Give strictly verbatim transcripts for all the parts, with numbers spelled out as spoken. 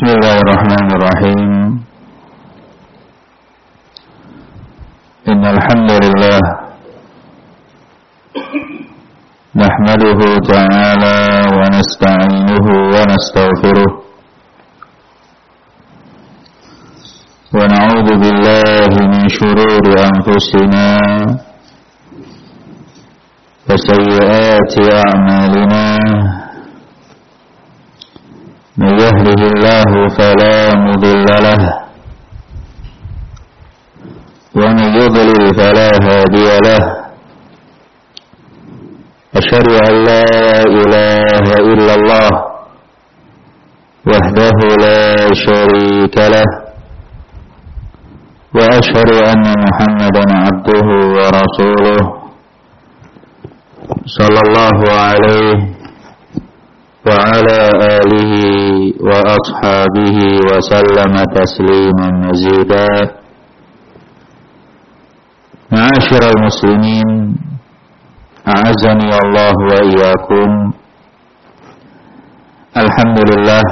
Bismillahirrahmanirrahim. Innal hamdalillah nahmaduhu ta'ala wa nasta'inuhu wa nastaghfiruh wa na'udzu billahi min shururi anfusina wa sayyiati a'malina. من يهده الله فلا مضل له ومن يضلل فلا هادي له أشهد أن لا إله إلا الله وحده لا شريك له وأشهد أن محمدا عبده ورسوله صلى الله عليه وعلى آله وأصحابه وسلم تسليما مزيدا. معاشر المسلمين أعزني الله وإياكم. Alhamdulillah,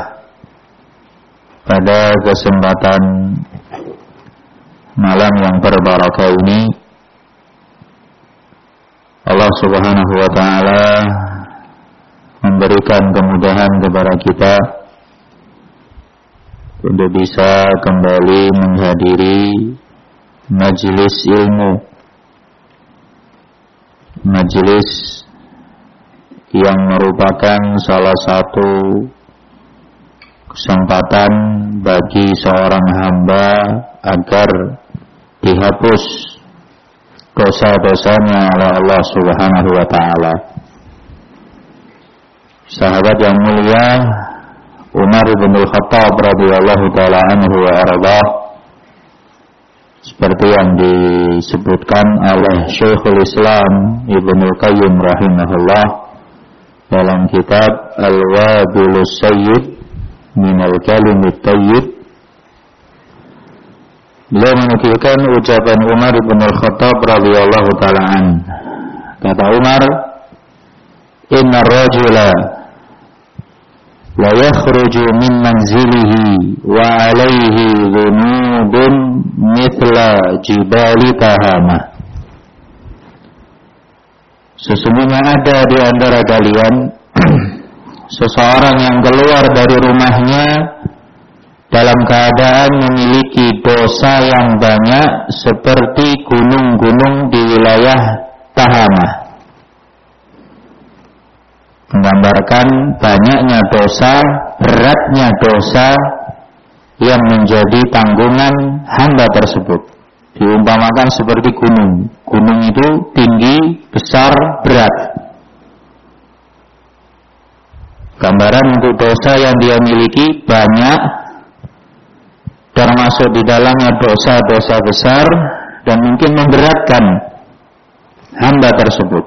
pada kesempatan malam yang berbarakah ini Allah Subhanahu wa taala memberikan kemudahan kepada kita untuk bisa kembali menghadiri majelis ilmu, majelis yang merupakan salah satu kesempatan bagi seorang hamba agar dihapus dosa-dosanya oleh Allah Subhanahu wa taala. Sahabat yang mulia Umar bin Khattab radhiyallahu taala anhu wa arda, seperti yang disebutkan oleh Syekhul Islam Ibnu Qayyim rahimahullah dalam kitab Al-Wabilus Sayyid minal Kalimit Thayyib, beliau menukilkan ucapan Umar bin Khattab radhiyallahu taala anhu. Kata Umar, inna rajula la yakhruju min manzilihi wa alayhi dhunubun mithla jibali Tahama. Sesungguhnya ada di antara kalian seseorang yang keluar dari rumahnya dalam keadaan memiliki dosa yang banyak seperti gunung-gunung di wilayah Tahama, menggambarkan banyaknya dosa, beratnya dosa yang menjadi tanggungan hamba tersebut. Diumpamakan seperti gunung. Gunung itu tinggi, besar, berat. Gambaran untuk dosa yang dia miliki banyak, termasuk di dalamnya dosa-dosa besar dan mungkin memberatkan hamba tersebut.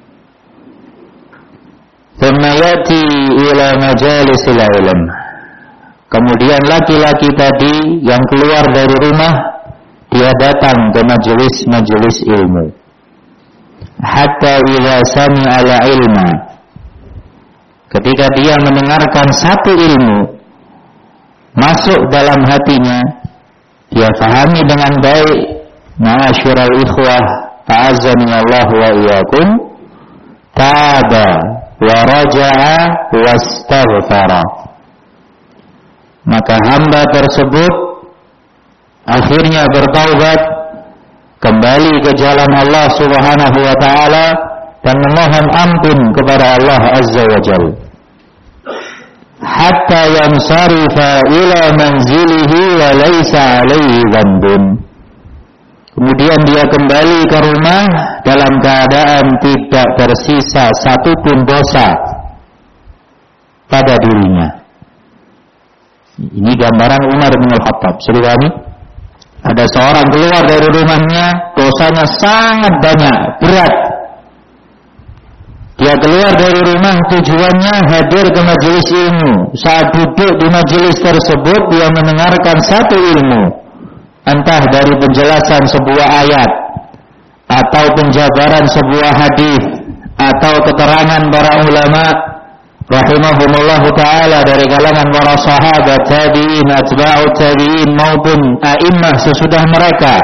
Thummayati ila majalisil ilm. Kemudian laki-laki tadi yang keluar dari rumah, dia datang ke majelis-majelis ilmu. Hatta idza sami'a al-ilma. Ketika dia mendengarkan satu ilmu masuk dalam hatinya, dia fahami dengan baik. Ma'asyiral ikhwah, a'azzani Allah wa iyyakum. Taba wa raja'a wastaghfara. Maka hamba tersebut akhirnya bertaubat, kembali ke jalan Allah Subhanahu wa taala dan memohon ampun kepada Allah Azza wa Jalla. Hatta yansarifa ila manzilihi wa laysa alaihi dhanbun. Kemudian dia kembali ke rumah dalam keadaan tidak tersisa satupun dosa pada dirinya. Ini gambaran Umar bin Khattab. Saudara, ada seorang keluar dari rumahnya, dosanya sangat banyak, berat. Dia keluar dari rumah tujuannya hadir ke majelis ilmu. Saat duduk di majelis tersebut, dia mendengarkan satu ilmu, entah dari penjelasan sebuah ayat, atau penjabaran sebuah hadis, atau keterangan para ulama, rahimahumullahu ta'ala dari kalangan para sahabat, tabi'in, atba'ut tabi'in maupun a'immah sesudah mereka,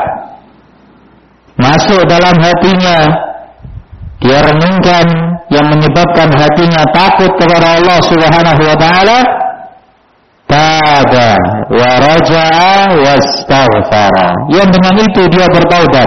masuk dalam hatinya, dia renungkan yang menyebabkan hatinya takut kepada Allah Subhanahu wa ta'ala, taba wa raja'a wastaghfara, yang dengan itu dia bertaubat,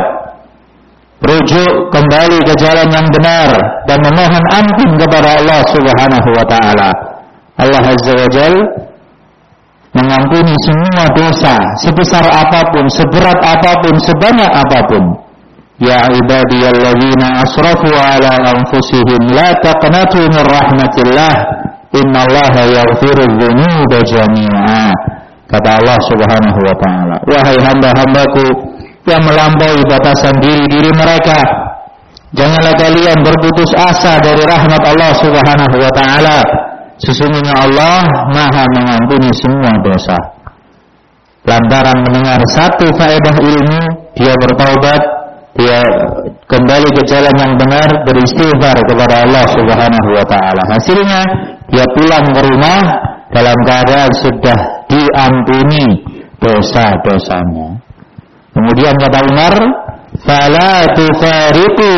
rujuk kembali ke jalan yang benar dan memohon ampun kepada Allah Subhanahu wa ta'ala. Allah Azza wa Jalla mengampuni semua dosa sebesar apapun, seberat apapun, sebanyak apapun. Ya ibadiyalladzina asrafu ala anfusihim la taqnatu min rahmatillah innallaha yaghfiru dzunuba jami'a. Kata Allah Subhanahu wa ta'ala, wahai hamba-hambaku yang melampaui batasan diri-diri mereka, janganlah kalian berputus asa dari rahmat Allah Subhanahu wa ta'ala. Sesungguhnya Allah Maha mengampuni semua dosa. Lantaran mendengar satu faedah ilmu, dia bertaubat, dia kembali ke jalan yang benar, beristighfar kepada Allah Subhanahu wa ta'ala. Hasilnya dia pulang ke rumah dalam keadaan sudah diampuni dosa-dosanya. Kemudian kata Umar, fala tufariqu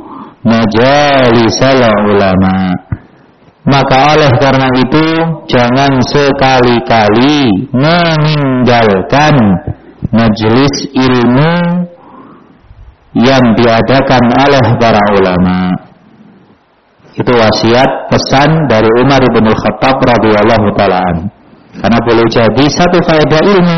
majalisal ulama. Maka oleh karena itu jangan sekali-kali meninggalkan majelis ilmu yang diadakan oleh para ulama. Itu wasiat pesan dari Umar bin Khattab radhiyallahu taala anhu. Karena boleh jadi satu faedah ilmu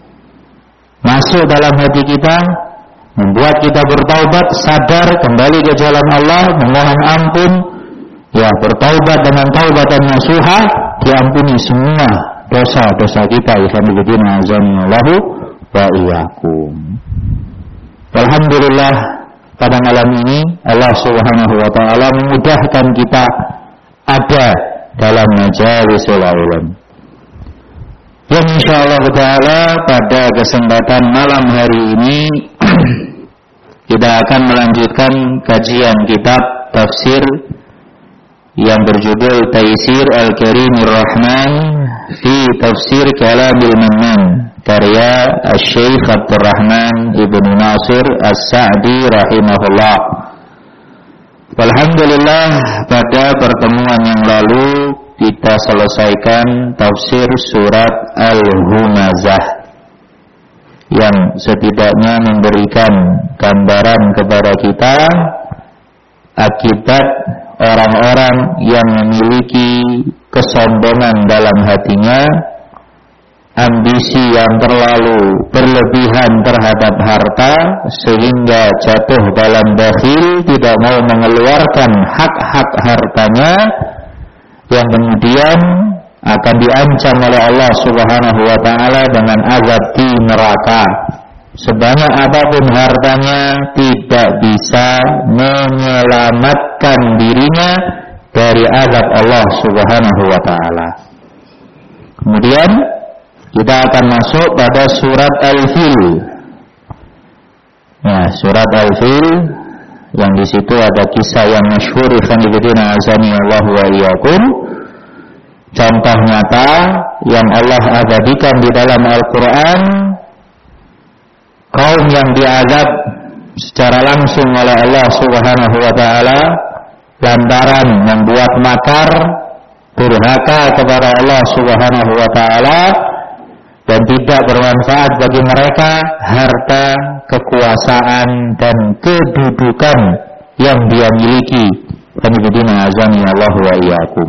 masuk dalam hati kita, membuat kita bertaubat, sadar kembali ke jalan Allah, memohon ampun, ya bertaubat dengan taubatan nasuha, diampuni semua dosa-dosa kita. Ikhwanuddin azanillahu wa iyyakum. Alhamdulillah, pada malam ini Allah Subhanahu wa ta'ala memudahkan kita ada dalam majalisul ulama. Yang insyaallah ta'ala pada kesempatan malam hari ini kita akan melanjutkan kajian kitab tafsir yang berjudul Taisir Al-Karimir Rahman fi Tafsir Kalamil Mannan, karya Asy-Syaikh Abdurrahman Ibnu Nasir As-Sa'di rahimahullah. Alhamdulillah, pada pertemuan yang lalu kita selesaikan tafsir surat Al-Humazah yang setidaknya memberikan gambaran kepada kita akibat orang-orang yang memiliki kesombongan dalam hatinya, ambisi yang terlalu berlebihan terhadap harta sehingga jatuh dalam bakhil, tidak mau mengeluarkan hak-hak hartanya, yang kemudian akan diancam oleh Allah Subhanahu wa ta'ala dengan azab di neraka. Sebanyak apapun hartanya tidak bisa menyelamatkan dirinya dari azab Allah Subhanahu wa ta'ala. Kemudian kita akan masuk pada surat Al-Fil. Nah, surat Al-Fil yang di situ ada kisah yang masyhur, ikhwanifidina azani Allah wa iyyakum, contoh nyata yang Allah abadikan di dalam Al-Quran, kaum yang diazab secara langsung oleh Allah Subhanahu wa ta'ala lantaran membuat makar, durhaka kepada Allah Subhanahu wa ta'ala, dan tidak bermanfaat bagi mereka harta, kekuasaan dan kedudukan yang dia miliki. Qanibidina azani Allah wa iyyakum.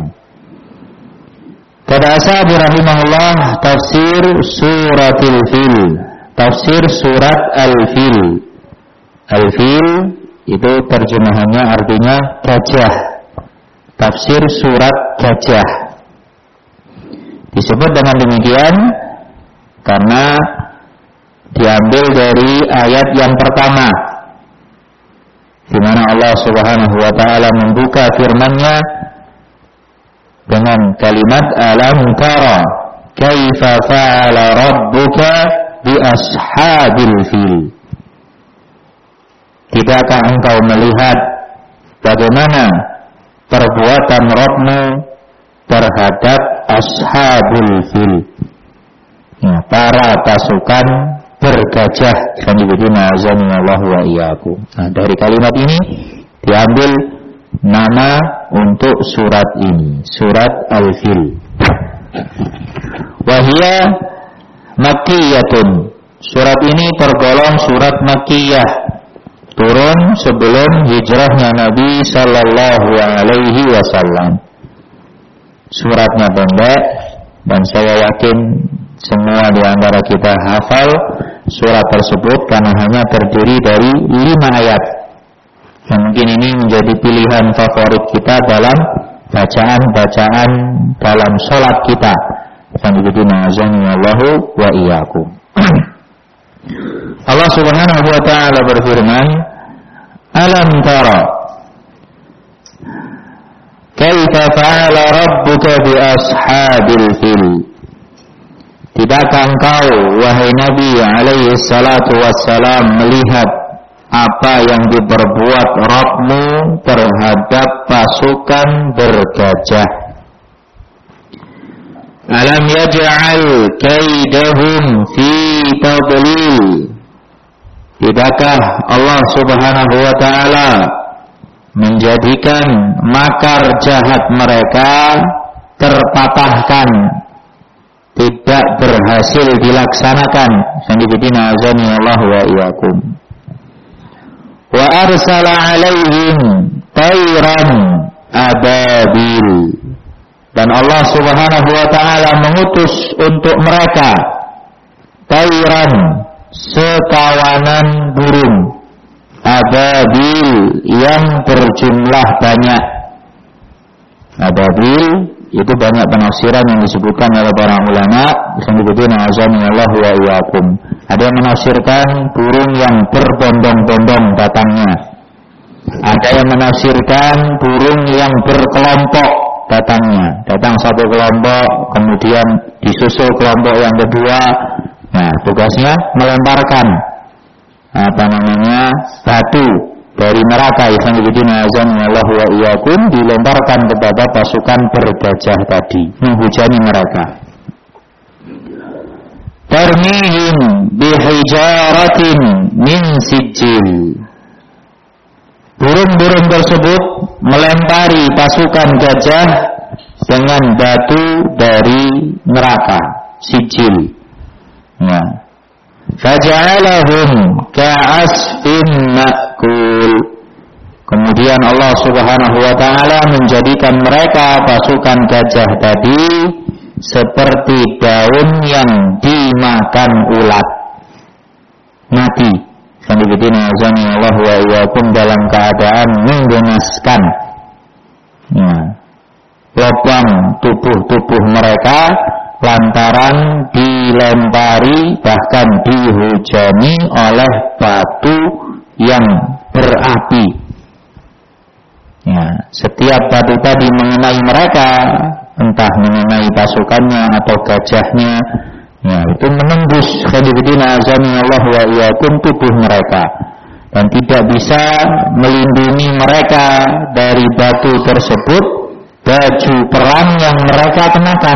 Kata Ashabi rahimahullah, tafsir suratil fil, tafsir surat Al-Fil. Al-Fil itu terjemahannya artinya gajah. Tafsir surat gajah disebut dengan demikian karena diambil dari ayat yang pertama, di mana Allah Subhanahu wa ta'ala membuka firman-Nya dengan kalimat alam tara kaifa fa'ala rabbuka bi ashabil fil. Tidakkah engkau melihat bagaimana perbuatan Rabb-Mu terhadap ashabul fil, ya, para pasukan bergajah. Allah wa iyyakum. Nah, dari kalimat ini diambil nama untuk surat ini, surat Al-Fil. Wahia Makkiyatun. Surat ini tergolong surat Makkiyah, turun sebelum hijrahnya Nabi sallallahu alaihi wasallam. Suratnya pendek dan saya yakin semua di antara kita hafal surat tersebut karena hanya terdiri dari lima ayat. Dan mungkin ini menjadi pilihan favorit kita dalam bacaan-bacaan dalam sholat kita. Allahu wa iyyakum. Allah Subhanahu wa taala berfirman, "Alam tara kaifa fa'ala rabbuka bi ashabil fil?" Tidakkah engkau wahai Nabi alaihi salatu wassalam melihat apa yang diperbuat Rabbmu terhadap pasukan bergajah? Alam yaj'al kaidahum fi tadlil. Tidakkah Allah Subhanahu wa taala menjadikan makar jahat mereka terpatahkan, tidak berhasil dilaksanakan? Sanibidina azani Allah wa iyyakum. Wa arsala alaihim tayran ababil. Dan Allah Subhanahu wa taala mengutus untuk mereka tayran, sekawanan burung, ababil yang berjumlah banyak. Ababil itu banyak penafsiran yang disebutkan oleh para ulama. Sanibidina azani Allah wa iyyakum. Ada yang menafsirkan burung yang berbondong-bondong datangnya. Ada yang menafsirkan burung yang berkelompok datangnya. Datang satu kelompok, kemudian disusul kelompok yang kedua. Nah, tugasnya melemparkan apa namanya batu dari neraka. Sanibidina azani Allah wa iyyakum, dilemparkan kepada pasukan bergajah tadi, menghujani mereka. Tarmihim bihijaratin min sijil. Burung-burung tersebut melempari pasukan gajah dengan batu dari neraka, sijil. Ya. Faja'alahum ka'asfin ma'kul. Kemudian Allah Subhanahu wa taala menjadikan mereka pasukan gajah tadi seperti daun yang dimakan ulat, mati. Sanibidina azani Allah wa iyyakum, dalam keadaan menggenaskan, ya, lubang tubuh-tubuh mereka lantaran dilempari bahkan dihujani oleh batu yang berapi. Ya, setiap batu tadi mengenai mereka, entah mengenai pasukannya atau gajahnya, ya, itu menembus khadibidina azani Allah wa iyyakum tubuh mereka dan tidak bisa melindungi mereka dari batu tersebut, baju perang yang mereka kenakan.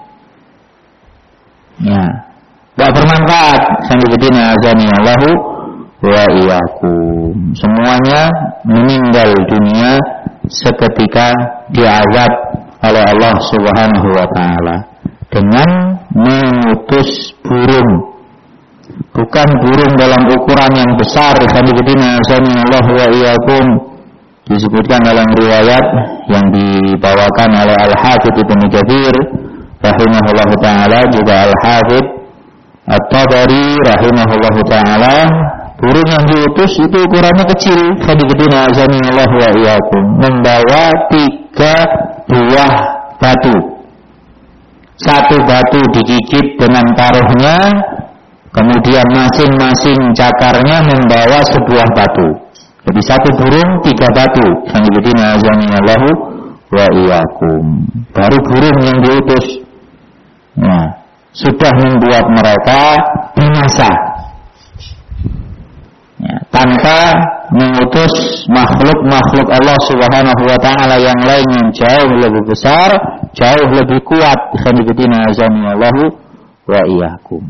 Ya, tidak bermanfaat. Khadibidina azani Allah wa iyyakum. Semuanya meninggal dunia seketika diazab oleh Allah Subhanahu wa taala dengan mengutus burung. Bukan burung dalam ukuran yang besar. Sanibidina Allah wa iyyakum, disebutkan dalam riwayat yang dibawakan oleh Al-Hafidz Ibnu Katsir rahimahullah taala, juga Al-Hafidz At-Tabari rahimahullah taala, burung yang diutus itu ukurannya kecil. Sanibidina Allah wa iyyakum, membawa tiga buah batu. Satu batu digigit dengan taruhnya, kemudian masing-masing cakarnya membawa sebuah batu. Jadi satu burung tiga batu. Sanibidina azanillahu wa iyyakum. Baru burung yang diutus, nah, sudah membuat mereka binasa, ya, tanpa mengutus mengutus makhluk-makhluk Allah Subhanahu wa taala yang lain yang jauh lebih besar, jauh lebih kuat. Khonibidina azanillahu wa iyyakum.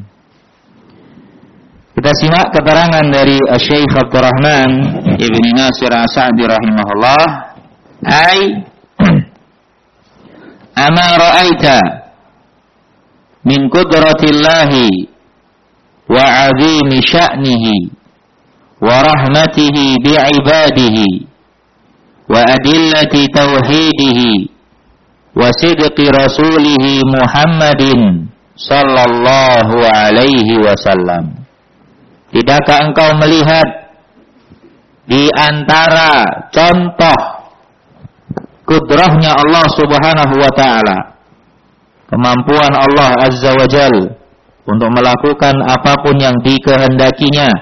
Kita simak keterangan dari Syekh Abdurrahman Ibn Nasir As-Sa'di rahimahullah. Ai ama ra'aita min qudratillahi wa 'azimi sya'nihi wa rahmatihi bi'ibadihi wa adillati tauhidihi wa sidqi rasulihi Muhammadin sallallahu alaihi wasallam. Tidakkah engkau melihat di antara contoh kudrahnya Allah Subhanahu wa taala, kemampuan Allah Azza wa Jal untuk melakukan apapun yang dikehendakinya,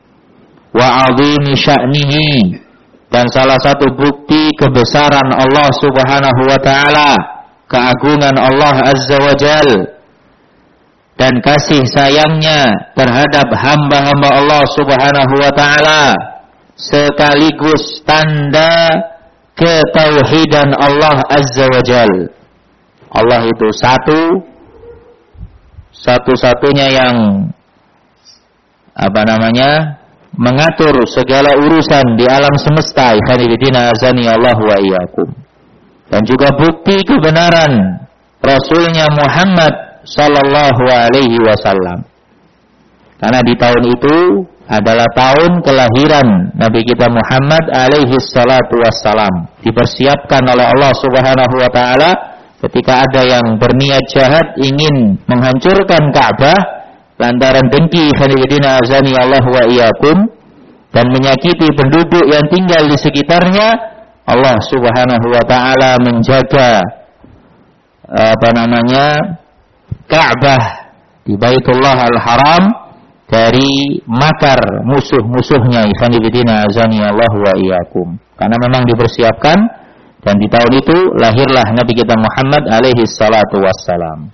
wa 'azimi sya'nihi, dan salah satu bukti kebesaran Allah Subhanahu wa taala, keagungan Allah Azza wa Jal, dan kasih sayangnya terhadap hamba-hamba Allah Subhanahu wa taala, sekaligus tanda ketauhidan Allah Azza wa Jal. Allah itu satu, satu-satunya yang apa namanya mengatur segala urusan di alam semesta. Ikhwanifidina azani Allah wa iyyakum. Dan juga bukti kebenaran Rasulnya Muhammad sallallahu alaihi wasallam. Karena di tahun itu adalah tahun kelahiran Nabi kita Muhammad alaihi salatu wassalam. Dipersiapkan oleh Allah Subhanahu wa taala ketika ada yang berniat jahat ingin menghancurkan Ka'bah lantaran dengki khonibidina azani Allah wa iyyakum dan menyakiti penduduk yang tinggal di sekitarnya. Allah Subhanahu wa taala menjaga apa namanya Ka'bah di Baitullah Al-Haram dari makar musuh-musuhnya. Ikhwanifidina azani Allah wa iyyakum. Karena memang dipersiapkan, dan di tahun itu lahirlah Nabi kita Muhammad alaihi salatu wassalam.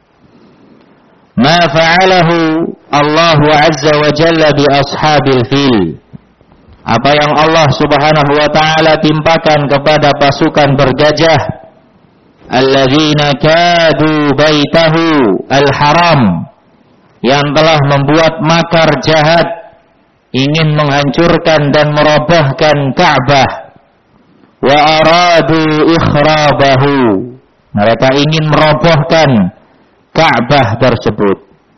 Ma fa'alahu Allah azza wa jalla bi ashabil fil. Apa yang Allah Subhanahu wa taala timpakan kepada pasukan bergajah, alladzina kadu baitahu al-haram, yang telah membuat makar jahat ingin menghancurkan dan merobohkan Ka'bah. Wa aradu ikhrabahu, mereka ingin merobohkan Ka'bah tersebut.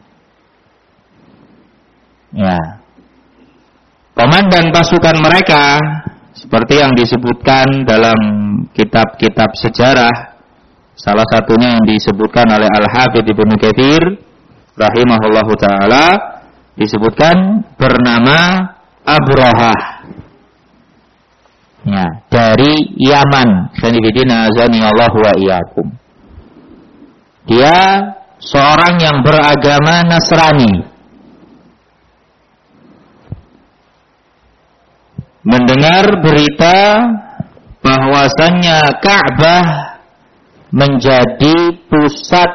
Ya. Komandan pasukan mereka seperti yang disebutkan dalam kitab-kitab sejarah, salah satunya yang disebutkan oleh Al-Hafidz Ibnu Katsir rahimahullahu taala, disebutkan bernama Abrahah. Ya, dari Yaman. Khonifidina azani Allah wa iyyakum. Dia seorang yang beragama Nasrani. Mendengar berita bahwasannya Ka'bah menjadi pusat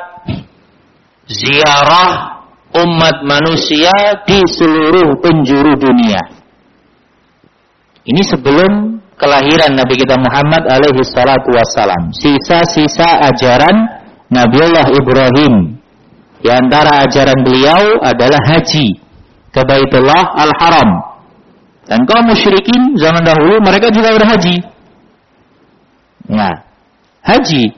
ziarah umat manusia di seluruh penjuru dunia. Ini sebelum kelahiran Nabi kita Muhammad alaihi salatu wassalam. Sisa-sisa ajaran Nabiullah Ibrahim. Di antara ajaran beliau adalah haji ke Baitullah Al-Haram. Dan kaum musyrikin zaman dahulu mereka juga berhaji. Ya, haji.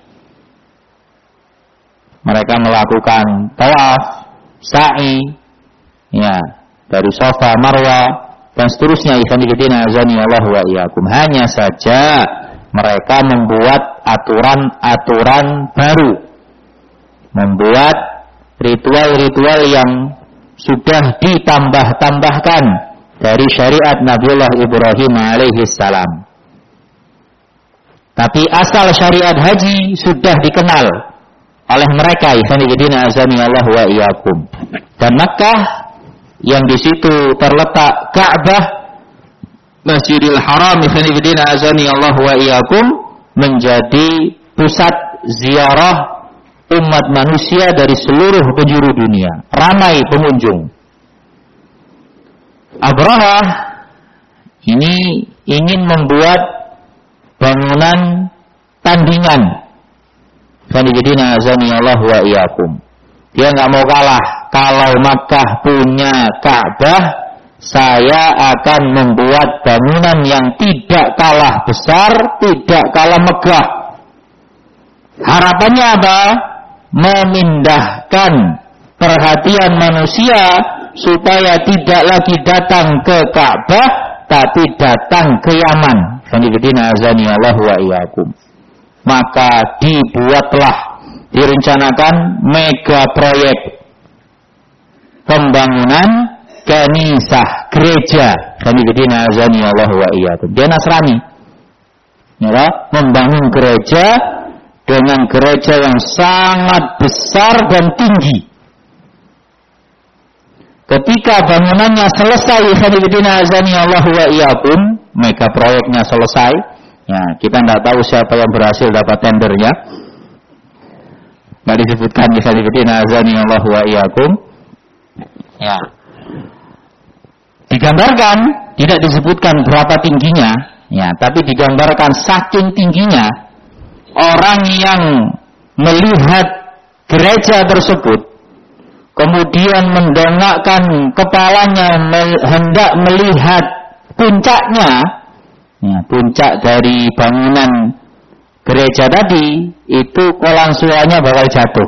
Mereka melakukan tawaf, sa'i, ya, dari Safa, Marwa, dan seterusnya. Ikhwanifidina azani Allah wa iyyakum. Hanya saja mereka membuat aturan-aturan baru, membuat ritual-ritual yang sudah ditambah-tambahkan dari syariat Nabiullah Ibrahim alaihi salam. Tapi asal syariat haji sudah dikenal oleh mereka. Ikhwanifidina azani Allah wa iyyakum. Dan Makkah yang di situ terletak Ka'bah, Masjidil Haram, ikhwanifidina azani Allah wa iyyakum, menjadi pusat ziarah umat manusia dari seluruh penjuru dunia. Ramai pengunjung. Abrahah ini ingin membuat bangunan tandingan. Fanibidina azani Allah wa iyyakum. Dia nggak mau kalah. Kalau Makkah punya Ka'bah, saya akan membuat bangunan yang tidak kalah besar, tidak kalah megah. Harapannya apa? Memindahkan perhatian manusia supaya tidak lagi datang ke Ka'bah, tapi datang ke Yaman. Fanibidina azani Allah wa iyyakum. Maka dibuatlah, direncanakan mega proyek pembangunan kanisah, gereja. Fanibidina azani Allah wa iyyakum. Dia Nasrani, ya, membangun gereja dengan gereja yang sangat besar dan tinggi. Ketika bangunannya selesai, fanibidina azani Allah wa iyyakum, mega proyeknya selesai. Ya, kita tidak tahu siapa yang berhasil dapat tendernya. Tidak disebutkan di fanibidina azani Allah wa iyyakum. Ya. Digambarkan, tidak disebutkan berapa tingginya, ya, tapi digambarkan saking tingginya orang yang melihat gereja tersebut, kemudian mendongakkan kepalanya hendak melihat puncaknya, ya, puncak dari bangunan gereja tadi, itu kolang suaranya bakal jatuh.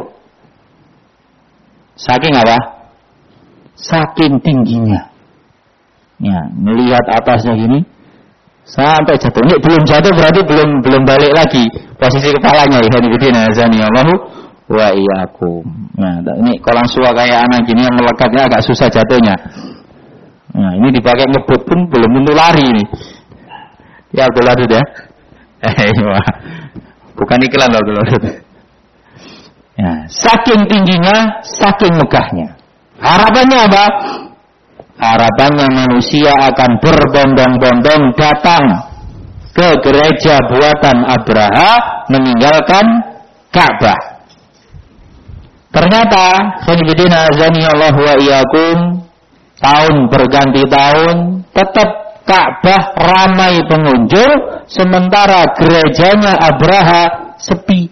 Saking apa? Saking tingginya. Ya, melihat atasnya gini sampai jatuh. Ini belum jatuh berarti belum belum balik lagi posisi kepalanya. Ikhwanifidina azani Allahu wa iyyakum. Nah, ini kolang suara kayak anak gini yang melekatnya agak susah jatuhnya. Nah, ini dipakai ngebut pun belum tentu lari ini. Ya, betul Adud ya. Eh, wah. Bukan iklan loh, betul Adud. Ya, saking tingginya, saking megahnya. Harapannya apa? Harapannya manusia akan berbondong-bondong datang ke gereja buatan Abraha, meninggalkan Ka'bah. Ternyata, fanibidina azani Allah wa iyyakum, tahun berganti tahun, tetap Ka'bah ramai pengunjung, sementara gerejanya Abraha sepi.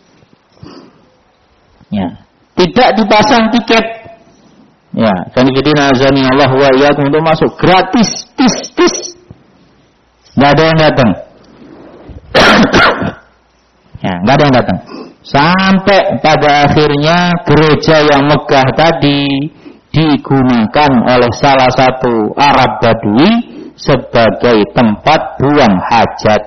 Ya, tidak dipasang tiket. Ya, fanibidina azani Allah wa iyyakum, untuk masuk gratis, tis tis. Enggak ada yang datang. Ya, enggak ada yang datang. Sampai pada akhirnya gereja yang megah tadi digunakan oleh salah satu Arab Badui sebagai tempat buang hajat.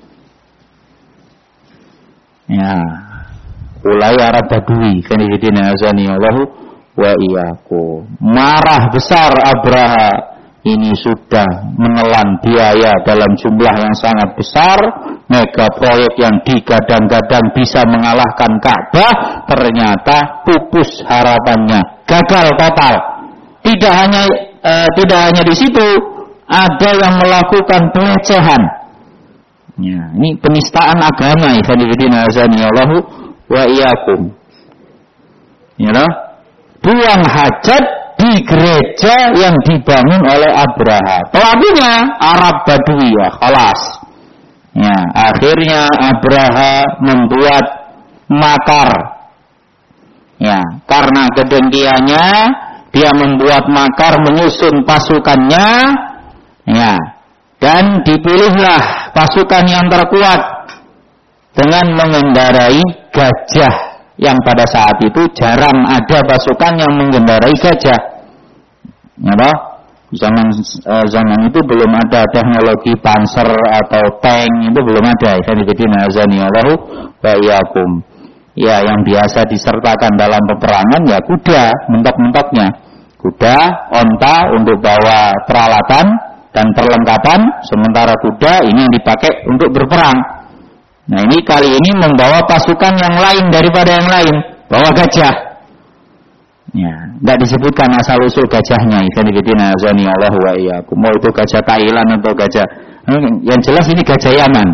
Ya, mulai Arab Badui, fanibidina azani Allah wa iyyakum. Marah besar Abraha, ini sudah menelan biaya dalam jumlah yang sangat besar, mega proyek yang digadang-gadang bisa mengalahkan Ka'bah, ternyata pupus harapannya, gagal total. Tidak hanya e, tidak hanya di situ, ada yang melakukan pelecehan. Ya, ini penistaan agama, ikhwanifidina azani Allahu wa iyyakum. Ya, buang hajat di gereja yang dibangun oleh Abraha. Pelakunya Arab Badui, ya, khalas. Ya, akhirnya Abraha membuat makar. Ya, karena kedengkiannya dia membuat makar, menyusun pasukannya. Ya, dan dipilihlah pasukan yang terkuat dengan mengendarai gajah. Yang pada saat itu jarang ada pasukan yang mengendarai gajah. Ya, zaman eh, zaman itu belum ada teknologi panser atau tank, itu belum ada. Fanibidina azani Allahu wa iyyakum. Ya, yang biasa disertakan dalam peperangan ya kuda, mentok-mentoknya. Kuda, onta untuk bawa peralatan dan perlengkapan, sementara kuda ini yang dipakai untuk berperang. Nah, ini kali ini membawa pasukan yang lain daripada yang lain, bawa gajah. Ya, tidak disebutkan asal usul gajahnya. Ikhwanifidina azani Allah wa iyyakum. Mau itu gajah Thailand atau gajah, yang jelas ini gajah Yaman.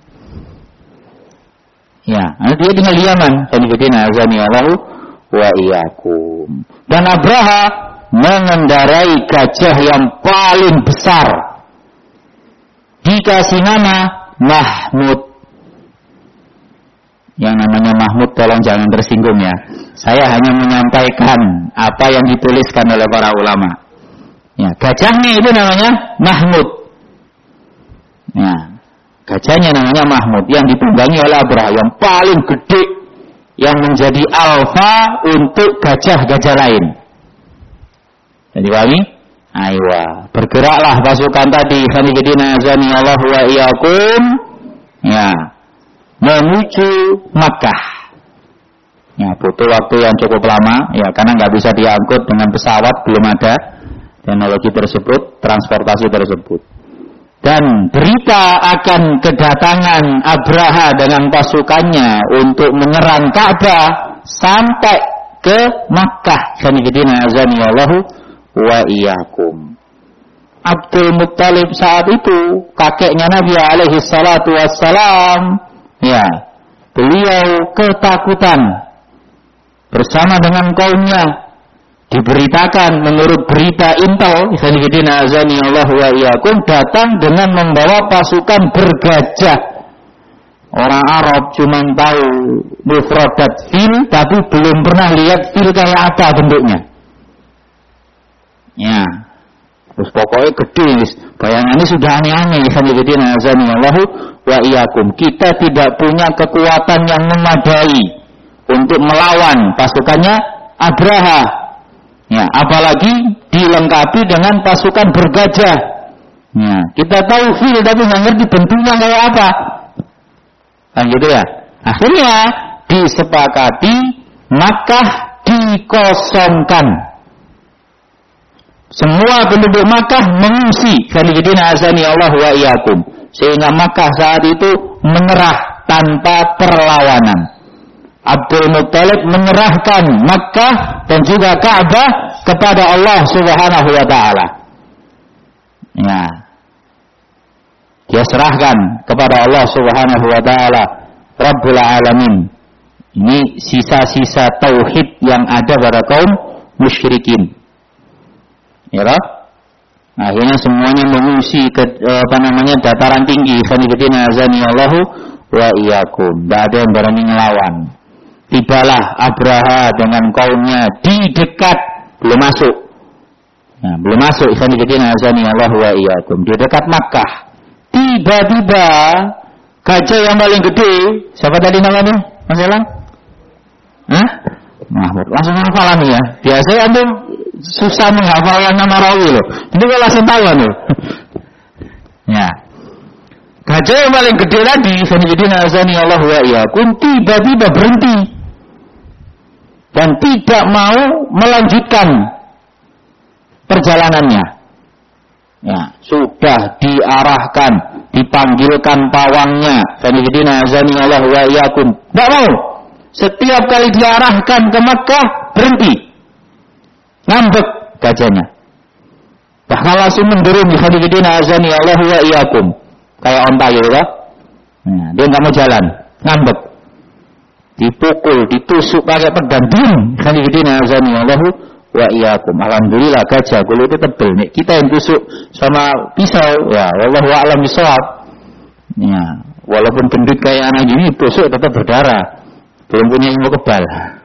Ya, dia tinggal di Yaman. Ikhwanifidina azani Allah wa iyyakum. Dan Abraha mengendarai gajah yang paling besar. dikasih nama Mahmud. Yang namanya Mahmud tolong jangan tersinggung ya. Saya hanya menyampaikan apa yang dituliskan oleh para ulama. Ya, gajahnya itu namanya Mahmud. Ya, gajahnya namanya Mahmud yang ditunggangi oleh Abraha, yang paling gede, yang menjadi alfa untuk gajah-gajah lain. Jadi pahami? Aywa, bergeraklah pasukan tadi, khanifidina azani Allah wa iyyakum, ya, menuju Makkah. Ya, butuh waktu yang cukup lama, ya, karena nggak bisa diangkut dengan pesawat, belum ada teknologi tersebut, transportasi tersebut. Dan berita akan kedatangan Abraha dengan pasukannya untuk menyerang Ka'bah sampai ke Makkah. Khanifidina azani Allah wa iyyakum. Abdul Muttalib saat itu kakeknya Nabi alaihi salatu wassalam, ya, beliau ketakutan bersama dengan kaumnya. Diberitakan menurut berita intel, khanifidina azani Allah wa iyyakum, datang dengan membawa pasukan bergajah. Orang Arab cuma tahu mufradat fil, tapi belum pernah lihat fil kayak apa bentuknya. Ya, terus pokoknya gede, bayangannya sudah aneh-aneh. Khanifidina azani Allah wa iyyakum, kita tidak punya kekuatan yang memadai untuk melawan pasukannya Abraha. Ya, apalagi dilengkapi dengan pasukan bergajah. Ya, kita tahu fil tapi nggak ngerti bentuknya kayak apa. Kan gitu ya. Akhirnya disepakati Makkah dikosongkan. Semua penduduk Makkah mengungsi. Khanifidina azani Allah wa iyyakum. Sehingga Makkah saat itu menyerah tanpa perlawanan. Abdul Muttalib menyerahkan Makkah dan juga Ka'bah kepada Allah Subhanahu wa taala. Ya. Dia serahkan kepada Allah Subhanahu wa taala, Rabbul Alamin. Ini sisa-sisa tauhid yang ada pada kaum musyrikin. Ya, nah, akhirnya semuanya mengungsi ke apa namanya dataran tinggi. Khanifidina azani Allahu wa iyyakum. Tidak ada yang berani ngelawan. Tibalah Abraha dengan kaumnya di dekat, belum masuk. Nah, belum masuk. Khanifidina azani Allahu wa iyyakum. Di dekat Makkah. Tiba-tiba gajah yang paling gede, siapa tadi namanya? Mas Elang? Hah? Mahmud. Langsung hafalan ya. Biasanya antum susah menghafalkan nama rawi loh. Ini kok langsung tahu loh. Ya. Gajah yang paling gede tadi, khanifidina azani Allahu wa iyyakum, tiba-tiba berhenti dan tidak mau melanjutkan perjalanannya. Ya, sudah diarahkan, dipanggilkan pawangnya, khanifidina azani Allahu wa iyyakum, tidak mau. Setiap kali diarahkan ke Makkah berhenti, ngambek gajahnya. Bahkan langsung mendurung, khanifidina azani Allahu wa iyyakum, kayak onta gitu loh. Nah, dia nggak mau jalan, ngambek, dipukul, ditusuk pakai pedang, diam. Khanifidina azani Allahu wa iyyakum. Alhamdulillah gajah kulitnya tebel nih. Kita yang tusuk sama pisau, ya wallahu a'lam bishawab. Ya, walaupun gendut kayak anak gini, tusuk tetap berdarah. Belum punya ilmu kebal.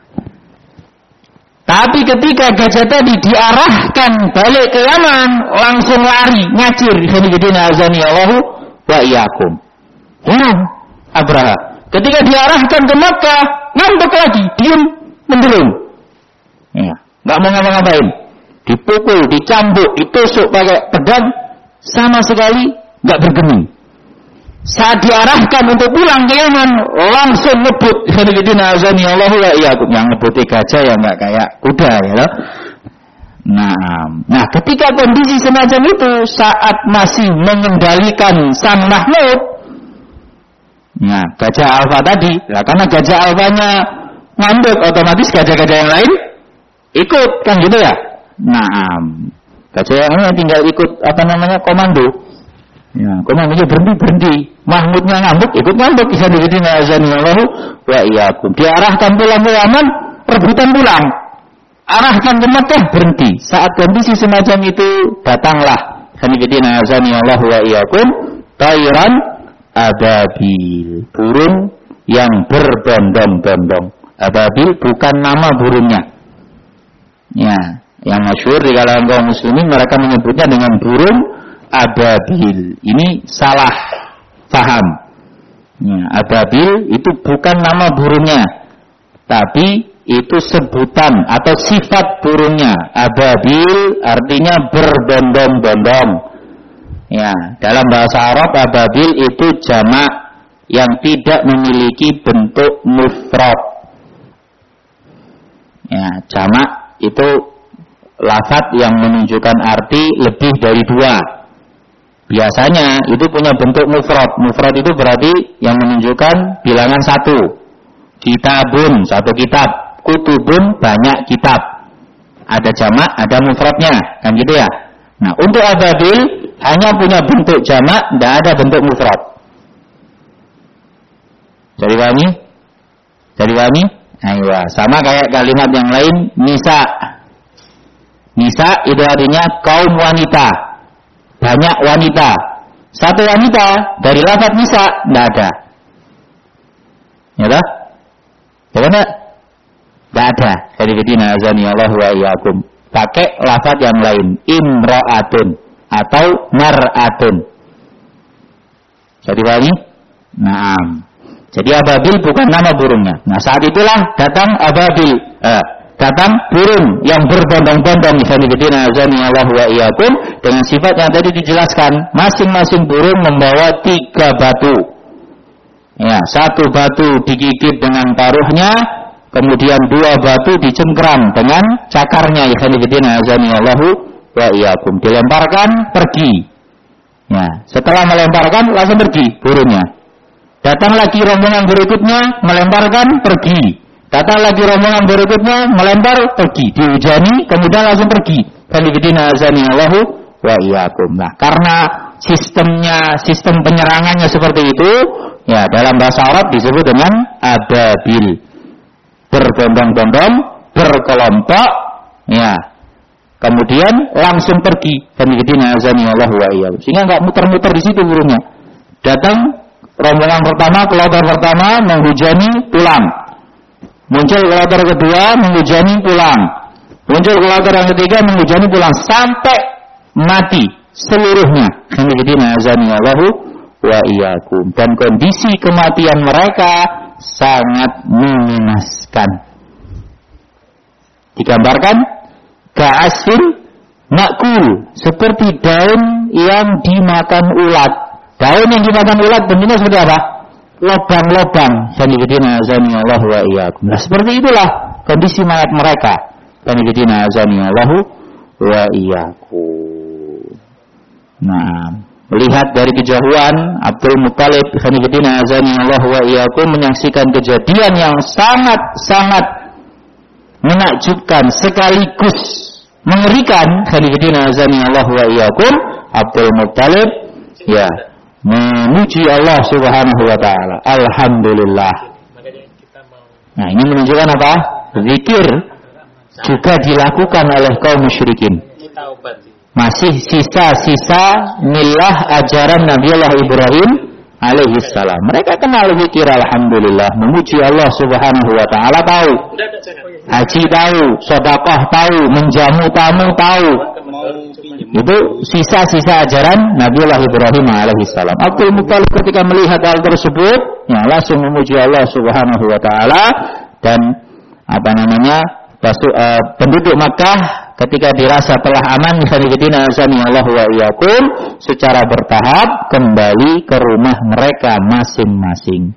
Tapi ketika gajah tadi diarahkan balik ke Yaman, langsung lari, ngacir. Khanifidina azani Allahu wa iyyakum. Ya, Abraha. Ketika diarahkan ke Makkah, ngambek lagi, diam, mendurung. Ya, nggak mau ngapa-ngapain. Dipukul, dicambuk, ditusuk pakai pedang, sama sekali nggak bergeming. Saat diarahkan untuk pulang ke Yaman, langsung ngebut. Khanifidina azani Allahu wa iyyakum. Yang ngebuti gajah ya nggak kayak kuda ya loh. Nah, nah ketika kondisi semacam itu, saat masih mengendalikan sang Mahmud, nah gajah alfa tadi, nah, karena gajah alfanya ngambek, otomatis gajah-gajah yang lain ikut, kan gitu ya. Nah, gajah yang lain tinggal ikut apa namanya komando. Ya, komandonya berhenti berhenti, Mahmudnya ngambek, ikut ngambek. Khanifidina azani Allahu wa iyyakum. Diarahkan pulang ke Yaman, rebutan pulang. Arahkan ke Makkah, berhenti. Saat kondisi semacam itu, datanglah khanifidina azani Allahu wa iyyakum Tairan ababil, burung yang berbondong-bondong. Ababil bukan nama burungnya. Ya, yang masyhur di kalangan kaum muslimin mereka menyebutnya dengan burung ababil. Ini salah paham. Ya, ababil itu bukan nama burungnya, tapi itu sebutan atau sifat burungnya. Ababil artinya berbondong-bondong. Ya, dalam bahasa Arab ababil itu jamak yang tidak memiliki bentuk mufrad. Ya, jamak itu lafadz yang menunjukkan arti lebih dari dua. Biasanya itu punya bentuk mufrad. Mufrad itu berarti yang menunjukkan bilangan satu. Kitabun, satu kitab. Kutubun, banyak kitab. Ada jamak, ada mufradnya, kan gitu ya. Nah, untuk ababil hanya punya bentuk jamak, tidak ada bentuk mufrad. Jadi kami, jadi kami, ayo, sama kayak kalimat yang lain, nisa. Nisa itu artinya kaum wanita, banyak wanita. Satu wanita dari lafaz nisa tidak ada. Ya tak? Bagaimana? Tidak ada. Jadi bedina azani Allah wa iyyakum. Pakai lafaz yang lain, imra'atun atau mar'atun. Jadi kami, naam. Jadi ababil bukan nama burungnya. Nah, saat itulah datang ababil, eh, datang burung yang berbondong-bondong. Misalnya azani Allah wa iyyakum dengan sifat yang tadi dijelaskan. Masing-masing burung membawa tiga batu. Ya, satu batu digigit dengan paruhnya, kemudian dua batu dicengkeram dengan cakarnya. Misalnya azani Allah wa iyyakum. Dilemparkan, pergi. Ya, setelah melemparkan langsung pergi burungnya. Datang lagi rombongan berikutnya, melemparkan, pergi. Datang lagi rombongan berikutnya, melempar, pergi. Dihujani, kemudian langsung pergi. Falibidina azani Allahu wa iyyakum. Nah, karena sistemnya, sistem penyerangannya seperti itu, ya dalam bahasa Arab disebut dengan ababil. Berbondong-bondong, berkelompok, ya. Kemudian langsung pergi. Falibidina azani Allahu wa iyyakum. Sehingga enggak muter-muter di situ burungnya. Datang rombongan pertama, kloter pertama menghujani, pulang. Muncul kloter kedua, menghujani, pulang. Muncul kloter yang ketiga, menghujani, pulang. Sampai mati seluruhnya. Khamiridina azani Allahu wa iyyakum. Dan kondisi kematian mereka sangat mengenaskan. Digambarkan ka'asfin ma'kul, seperti daun yang dimakan ulat. Daun yang dimakan ulat bentuknya seperti apa? Lobang-lobang. Sanibidina azani Allah wa iyyakum. Nah, seperti itulah kondisi mayat mereka. Sanibidina azani Allah wa iyyakum. Nah, melihat dari kejauhan Abdul Muttalib sanibidina azani Allah wa iyyakum menyaksikan kejadian yang sangat-sangat menakjubkan sekaligus mengerikan. Sanibidina azani Allah wa iyyakum. Abdul Muttalib ya memuji Allah Subhanahu wa taala. Alhamdulillah. Nah, ini menunjukkan apa? Zikir juga dilakukan oleh kaum musyrikin. Masih sisa-sisa milah ajaran Nabi Allah Ibrahim alaihi salam. Mereka kenal zikir alhamdulillah, memuji Allah Subhanahu wa taala tahu. Haji tahu, sedekah tahu, menjamu tamu tahu. Itu sisa-sisa ajaran Nabiullah Ibrahim alaihissalam. Abdul Muttalib ketika melihat hal tersebut, ya langsung memuji Allah Subhanahu wa taala. Dan apa namanya, pasu, uh, penduduk Makkah ketika dirasa telah aman, misalnya Allah wa iyyakum, secara bertahap kembali ke rumah mereka masing-masing.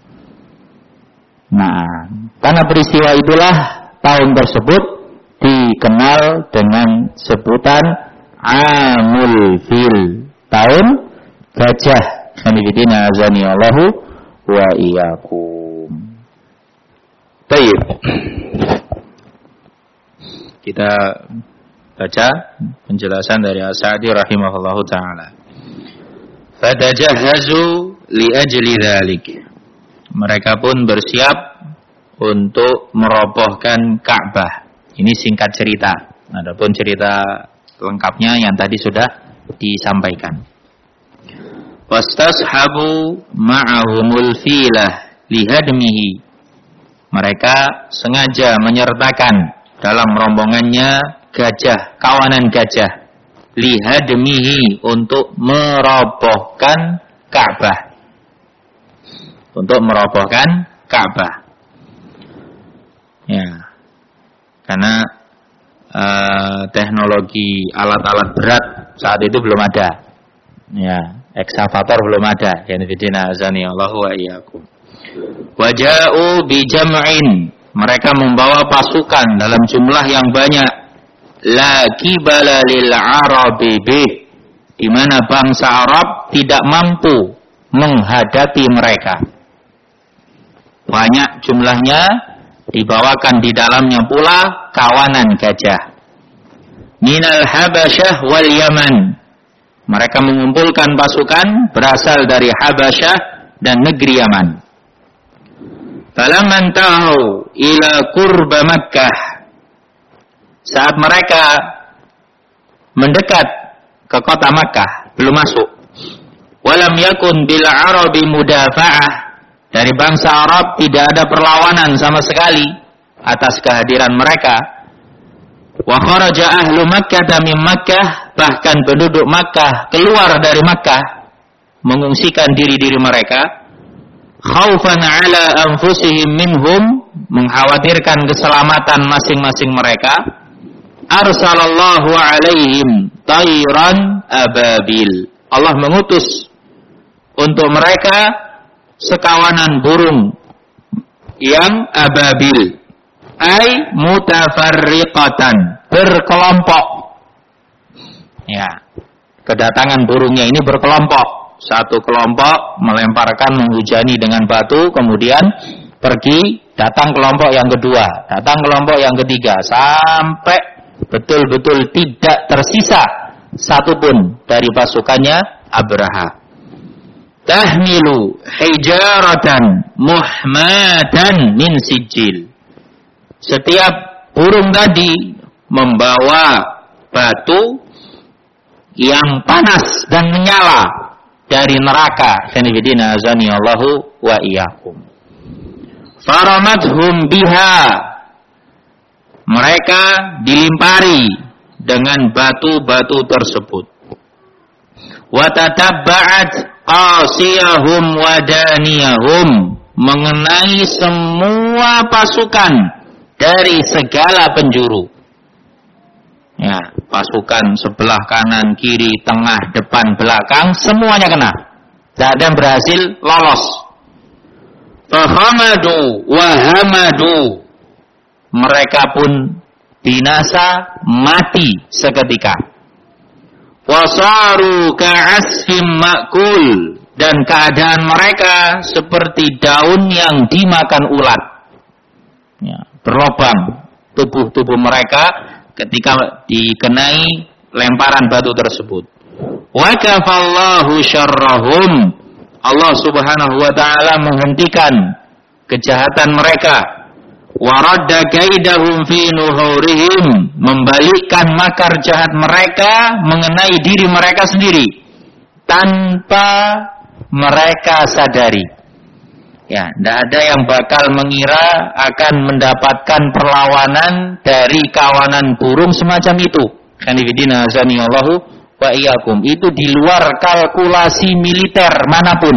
Nah, karena peristiwa itulah tahun tersebut dikenal dengan sebutan Amul Fil, tahun gajah. Sanibidina azani Allahu wa iyyakum. Baik. Kita baca penjelasan dari As-Sa'di rahimahullahu taala. Fatajahazu li ajli dzalik. Mereka pun bersiap untuk merobohkan Ka'bah. Ini singkat cerita. Adapun cerita lengkapnya yang tadi sudah disampaikan. Wastashabu ma'ahumul filah lihadmihi. Mereka sengaja menyertakan dalam rombongannya gajah, kawanan gajah, lihadmihi, untuk merobohkan Ka'bah. Untuk merobohkan Ka'bah. Ya. Karena uh, teknologi alat-alat berat saat itu belum ada. Ya, ekskavator belum ada. Ya nafidina azani Allahu wa iyyakum. Waja'u bi jam'in. Mereka membawa pasukan dalam jumlah yang banyak. La qibala lil arabi bih. Di mana bangsa Arab tidak mampu menghadapi mereka. Banyak jumlahnya, dibawakan di dalamnya pula kawanan gajah. Minal Habasyah wal Yaman. Mereka mengumpulkan pasukan berasal dari Habasyah dan negeri Yaman. Falamman tahu ila qurba Makkah. Saat mereka mendekat ke kota Makkah, belum masuk. Walam yakun bil Arabi mudafa'ah. Dari bangsa Arab tidak ada perlawanan sama sekali atas kehadiran mereka. Wa kharaja ahlu Makkah min Makkah, bahkan penduduk Makkah keluar dari Makkah mengungsikan diri-diri mereka. Khaufan ala anfusihim minhum, mengkhawatirkan keselamatan masing-masing mereka. Arsalallahu alaihim tayran ababil. Allah mengutus untuk mereka sekawanan burung yang ababil, ay mutafarriqatan, berkelompok. Ya, kedatangan burungnya ini berkelompok. Satu kelompok melemparkan, menghujani dengan batu, kemudian pergi, datang kelompok yang kedua, datang kelompok yang ketiga, sampai betul-betul tidak tersisa satupun dari pasukannya Abraha. Tahmilu hijaratan muhmadan min sijil. Setiap burung tadi membawa batu yang panas dan menyala dari neraka. Sanibidina azani Allahu wa iyyakum. Faramathum biha. Mereka dilimpari dengan batu-batu tersebut. Wa tatabba'at qasiyahum wa daniyahum, mengenai semua pasukan dari segala penjuru. Ya, pasukan sebelah kanan, kiri, tengah, depan, belakang, semuanya kena. Tidak ada yang berhasil lolos. Fahamadu wa hamadu. Mereka pun binasa, mati seketika. Wasaru ka'asfim ma'kul, dan keadaan mereka seperti daun yang dimakan ulat. Ya, berlobang tubuh-tubuh mereka ketika dikenai lemparan batu tersebut. Wa kafallahu syarrahum. Allah Subhanahu wa taala menghentikan kejahatan mereka. Wa radda kaidahum fi nuhurihim, membalikkan makar jahat mereka mengenai diri mereka sendiri tanpa mereka sadari. Ya, tidak ada yang bakal mengira akan mendapatkan perlawanan dari kawanan burung semacam itu. Kanifidina azani Allahu wa iyyakum. Itu di luar kalkulasi militer manapun.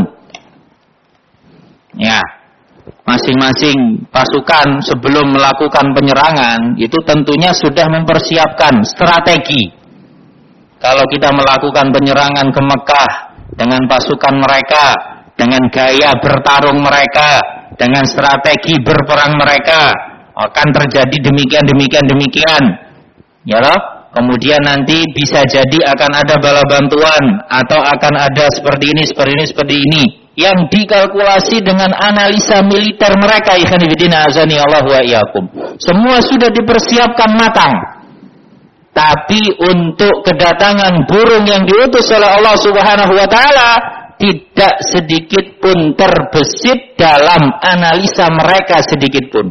Ya, masing-masing pasukan sebelum melakukan penyerangan itu tentunya sudah mempersiapkan strategi. Kalau kita melakukan penyerangan ke Mekah dengan pasukan mereka, dengan gaya bertarung mereka, dengan strategi berperang mereka, akan terjadi demikian, demikian, demikian. Ya loh? Kemudian nanti bisa jadi akan ada bala bantuan, atau akan ada seperti ini, seperti ini, seperti ini. Yang dikalkulasi dengan analisa militer mereka. Ikhwanifidina azani Allah wa iyyakum. Semua sudah dipersiapkan matang. Tapi untuk kedatangan burung yang diutus oleh Allah Subhanahu wa taala, tidak sedikit pun terbesit dalam analisa mereka sedikit pun.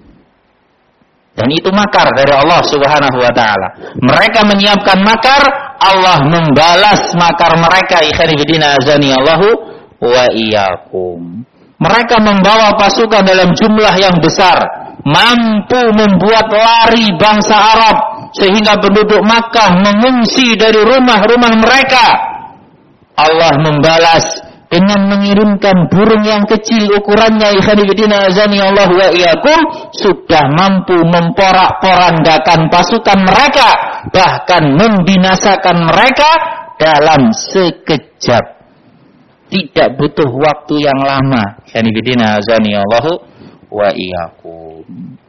Dan itu makar dari Allah Subhanahu wa taala. Mereka menyiapkan makar, Allah membalas makar mereka. Ikhwan fillah azani Allahu wa iyyakum. Mereka membawa pasukan dalam jumlah yang besar, mampu membuat lari bangsa Arab sehingga penduduk Makkah mengungsi dari rumah-rumah mereka. Allah membalas dengan mengirimkan burung yang kecil ukurannya, ikhwan fillah azani Allah wa iyyakum, sudah mampu memporak-porandakan pasukan mereka, bahkan membinasakan mereka dalam sekejap. Tidak butuh waktu yang lama. Ikhwan fillah azani Allah wa iyyakum.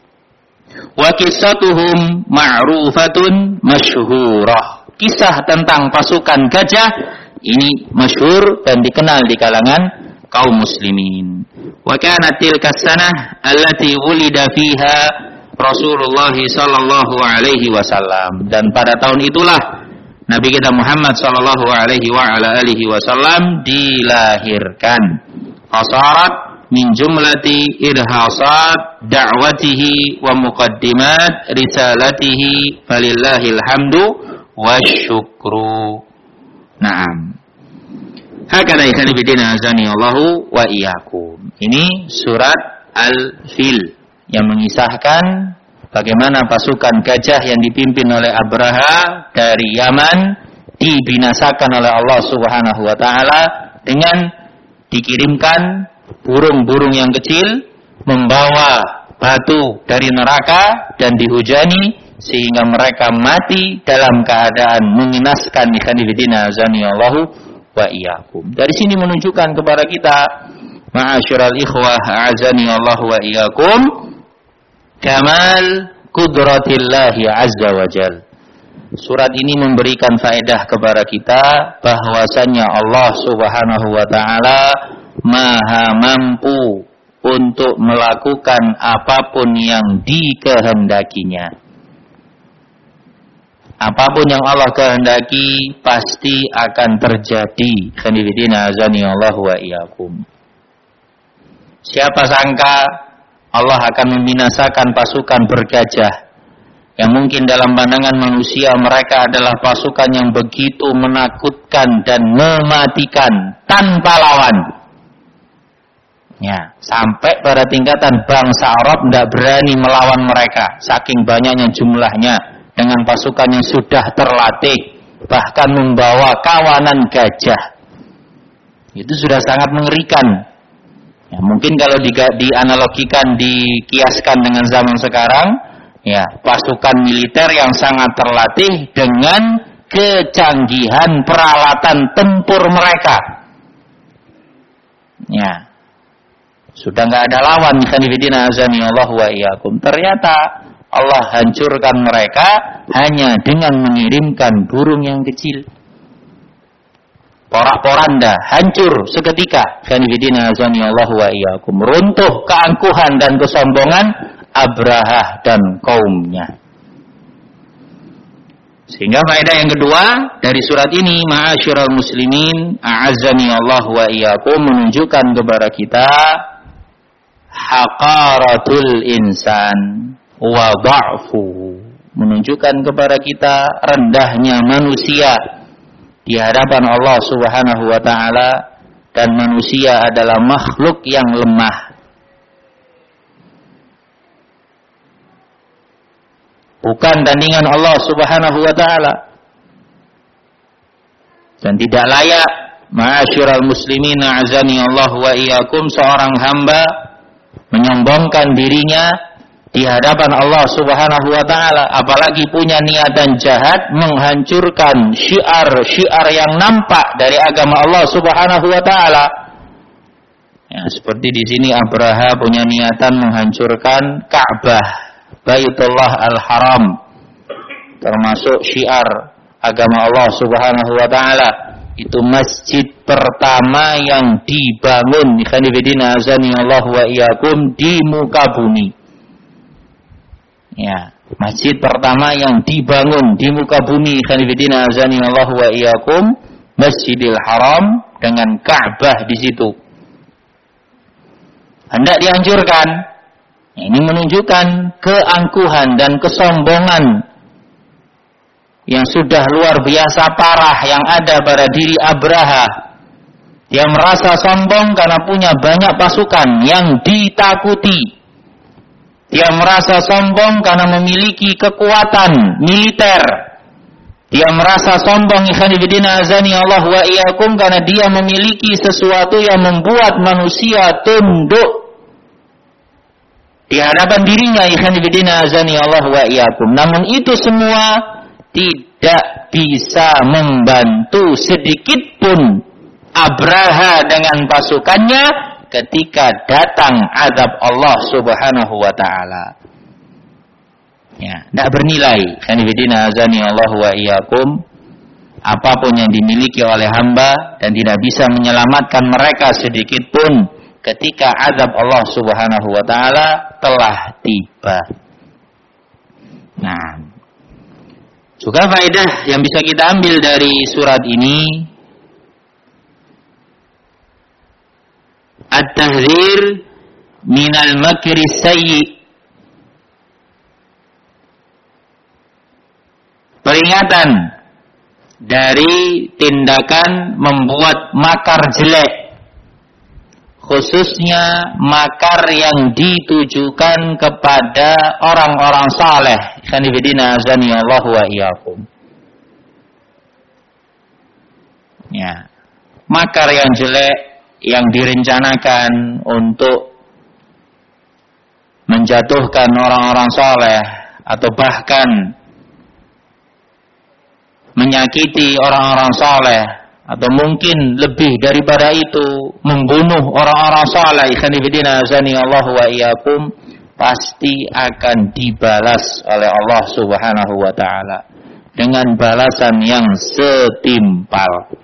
Wa qissatuhum ma'rufatun masyhurah. Kisah tentang pasukan gajah ini masyhur dan dikenal di kalangan kaum muslimin. Wa kanat tilka sanah allati wulida fiha Rasulullah sallallahu alaihi wasallam, dan pada tahun itulah Nabi kita Muhammad sallallahu alaihi wa ala alihi wasallam dilahirkan. Fasarat min jumlati irhasat da'watihi wa muqaddimat risalatihi falillahil hamdu wasyukru. Naam. Hakala ikhwan fillah azani Allahu wa iyyakum. Ini surat Al-Fil yang mengisahkan bagaimana pasukan gajah yang dipimpin oleh Abraha dari Yaman dibinasakan oleh Allah Subhanahu wa taala dengan dikirimkan burung-burung yang kecil membawa batu dari neraka dan dihujani sehingga mereka mati dalam keadaan mengenaskan. Ikhwan fillah azani Allahu wa iyyakum. Dari sini menunjukkan kepada kita, ma'asyiral ikhwah azani Allahu wa iyyakum, kamal qudratillahi azza wa jal. Surat ini memberikan faedah kepada kita bahwasanya Allah Subhanahu wa taala maha mampu untuk melakukan apapun yang dikehendakinya. Apapun yang Allah kehendaki pasti akan terjadi. Khanifidina azani Allah wa iyyakum. Siapa sangka Allah akan membinasakan pasukan bergajah yang mungkin dalam pandangan manusia mereka adalah pasukan yang begitu menakutkan dan mematikan tanpa lawan. Ya, sampai pada tingkatan bangsa Arab tidak berani melawan mereka saking banyaknya jumlahnya. Dengan pasukan yang sudah terlatih, bahkan membawa kawanan gajah, itu sudah sangat mengerikan. Ya, mungkin kalau di, dianalogikan, dikiaskan dengan zaman sekarang, ya pasukan militer yang sangat terlatih dengan kecanggihan peralatan tempur mereka. Ya, sudah nggak ada lawan. Khanifidina azani Allah wa iyyakum. Ternyata Allah hancurkan mereka hanya dengan mengirimkan burung yang kecil. Porak-poranda, hancur seketika. Khanifidina azani Allah wa iyyakum. Runtuh keangkuhan dan kesombongan Abraha dan kaumnya. Sehingga faedah yang kedua dari surat ini, ma'asyiral muslimin, a'azzani Allah wa iyyakum, menunjukkan kepada kita haqaratul insan wa dha'fuhu, menunjukkan kepada kita rendahnya manusia di hadapan Allah Subhanahu wa taala, dan manusia adalah makhluk yang lemah. Bukan tandingan Allah Subhanahu wa taala. Dan tidak layak, ma'asyiral muslimin a'azani Allah wa iyyakum, seorang hamba menyombongkan dirinya di hadapan Allah Subhanahu wa taala, apalagi punya niatan jahat menghancurkan syiar-syiar yang nampak dari agama Allah Subhanahu wa taala. Ya, seperti di sini Abraha punya niatan menghancurkan Ka'bah, Baitullah Al-Haram, termasuk syiar agama Allah Subhanahu wa taala. Itu masjid pertama yang dibangun, ikhwanifidina azani Allah wa iyyakum, di muka bumi. Ya, masjid pertama yang dibangun di muka bumi, khanifidina azani Allah wa iyyakum, Masjidil Haram dengan Ka'bah di situ. Hendak dihancurkan. Ini menunjukkan keangkuhan dan kesombongan yang sudah luar biasa parah yang ada pada diri Abraha. Dia merasa sombong karena punya banyak pasukan yang ditakuti. Dia merasa sombong karena memiliki kekuatan militer. Dia merasa sombong ikhwan fillah azani Allah wa iyyakum karena dia memiliki sesuatu yang membuat manusia tunduk di hadapan dirinya ikhwan fillah azani Allah wa iyyakum. Namun itu semua tidak bisa membantu sedikit pun Abraha dengan pasukannya ketika datang azab Allah Subhanahu wa taala. Ya, tidak bernilai. Kanifidina azani Allah wa iyyakum. Apapun yang dimiliki oleh hamba dan tidak bisa menyelamatkan mereka sedikit pun ketika azab Allah Subhanahu wa taala telah tiba. Nah, juga faedah yang bisa kita ambil dari surat ini, at-tahdzir minal makri sayyi, peringatan dari tindakan membuat makar jelek, khususnya makar yang ditujukan kepada orang-orang saleh. Khanifidina azani Allah wa iyyakum. Ya, makar yang jelek yang direncanakan untuk menjatuhkan orang-orang saleh atau bahkan menyakiti orang-orang saleh atau mungkin lebih daripada itu membunuh orang-orang saleh. Ikhwanifidina azani Allah wa iyyakum, pasti akan dibalas oleh Allah Subhanahu wa taala dengan balasan yang setimpal.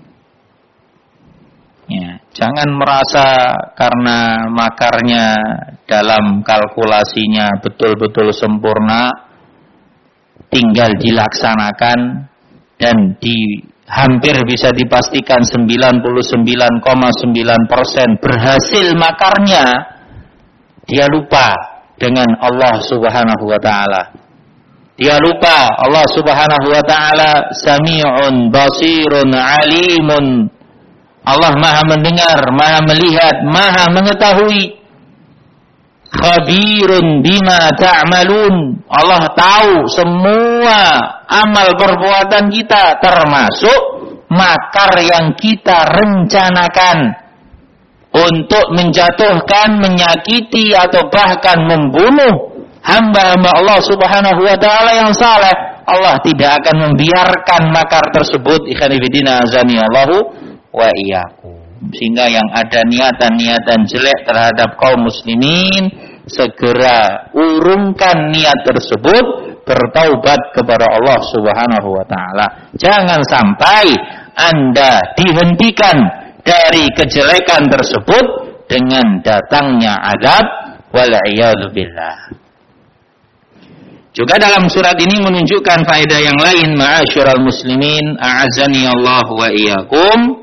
Ya, jangan merasa karena makarnya dalam kalkulasinya betul-betul sempurna, tinggal dilaksanakan dan di hampir bisa dipastikan sembilan puluh sembilan koma sembilan persen berhasil makarnya, dia lupa dengan Allah Subhanahu wa taala. Dia lupa Allah Subhanahu wa taala Sami'un Basirun Alimun. Allah Maha mendengar, Maha melihat, Maha mengetahui. Khabirun bima ta'malun. Allah tahu semua amal perbuatan kita, termasuk makar yang kita rencanakan untuk menjatuhkan, menyakiti atau bahkan membunuh hamba-hamba Allah Subhanahu wa taala yang saleh. Allah tidak akan membiarkan makar tersebut. Ikhwanifidina azani Allahu wa iyyakum. Sehingga yang ada niatan-niatan jelek terhadap kaum muslimin, segera urungkan niat tersebut, bertaubat kepada Allah Subhanahu wa taala. Jangan sampai Anda dihentikan dari kejelekan tersebut dengan datangnya azab, wal iyadu billah. Juga dalam surat ini menunjukkan faedah yang lain, ma'asyiral muslimin, a'azzani Allah wa iyyakum.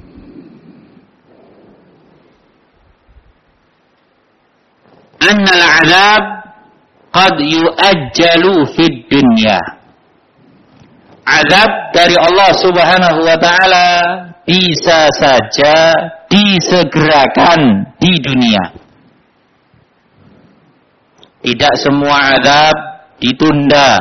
Annal azab qad yu'ajjalu fid dunya. Azab dari Allah Subhanahu wa taala bisa saja disegerakan di dunia. Tidak semua azab ditunda,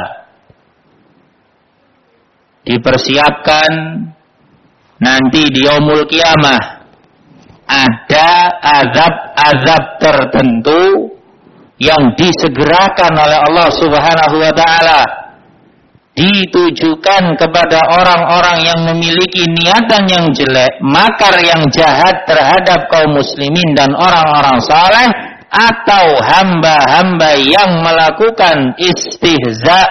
dipersiapkan nanti di yaumul qiyamah. Ada azab-azab tertentu yang disegerakan oleh Allah Subhanahu wa taala, ditujukan kepada orang-orang yang memiliki niatan yang jelek, makar yang jahat terhadap kaum muslimin dan orang-orang saleh, atau hamba-hamba yang melakukan istihza.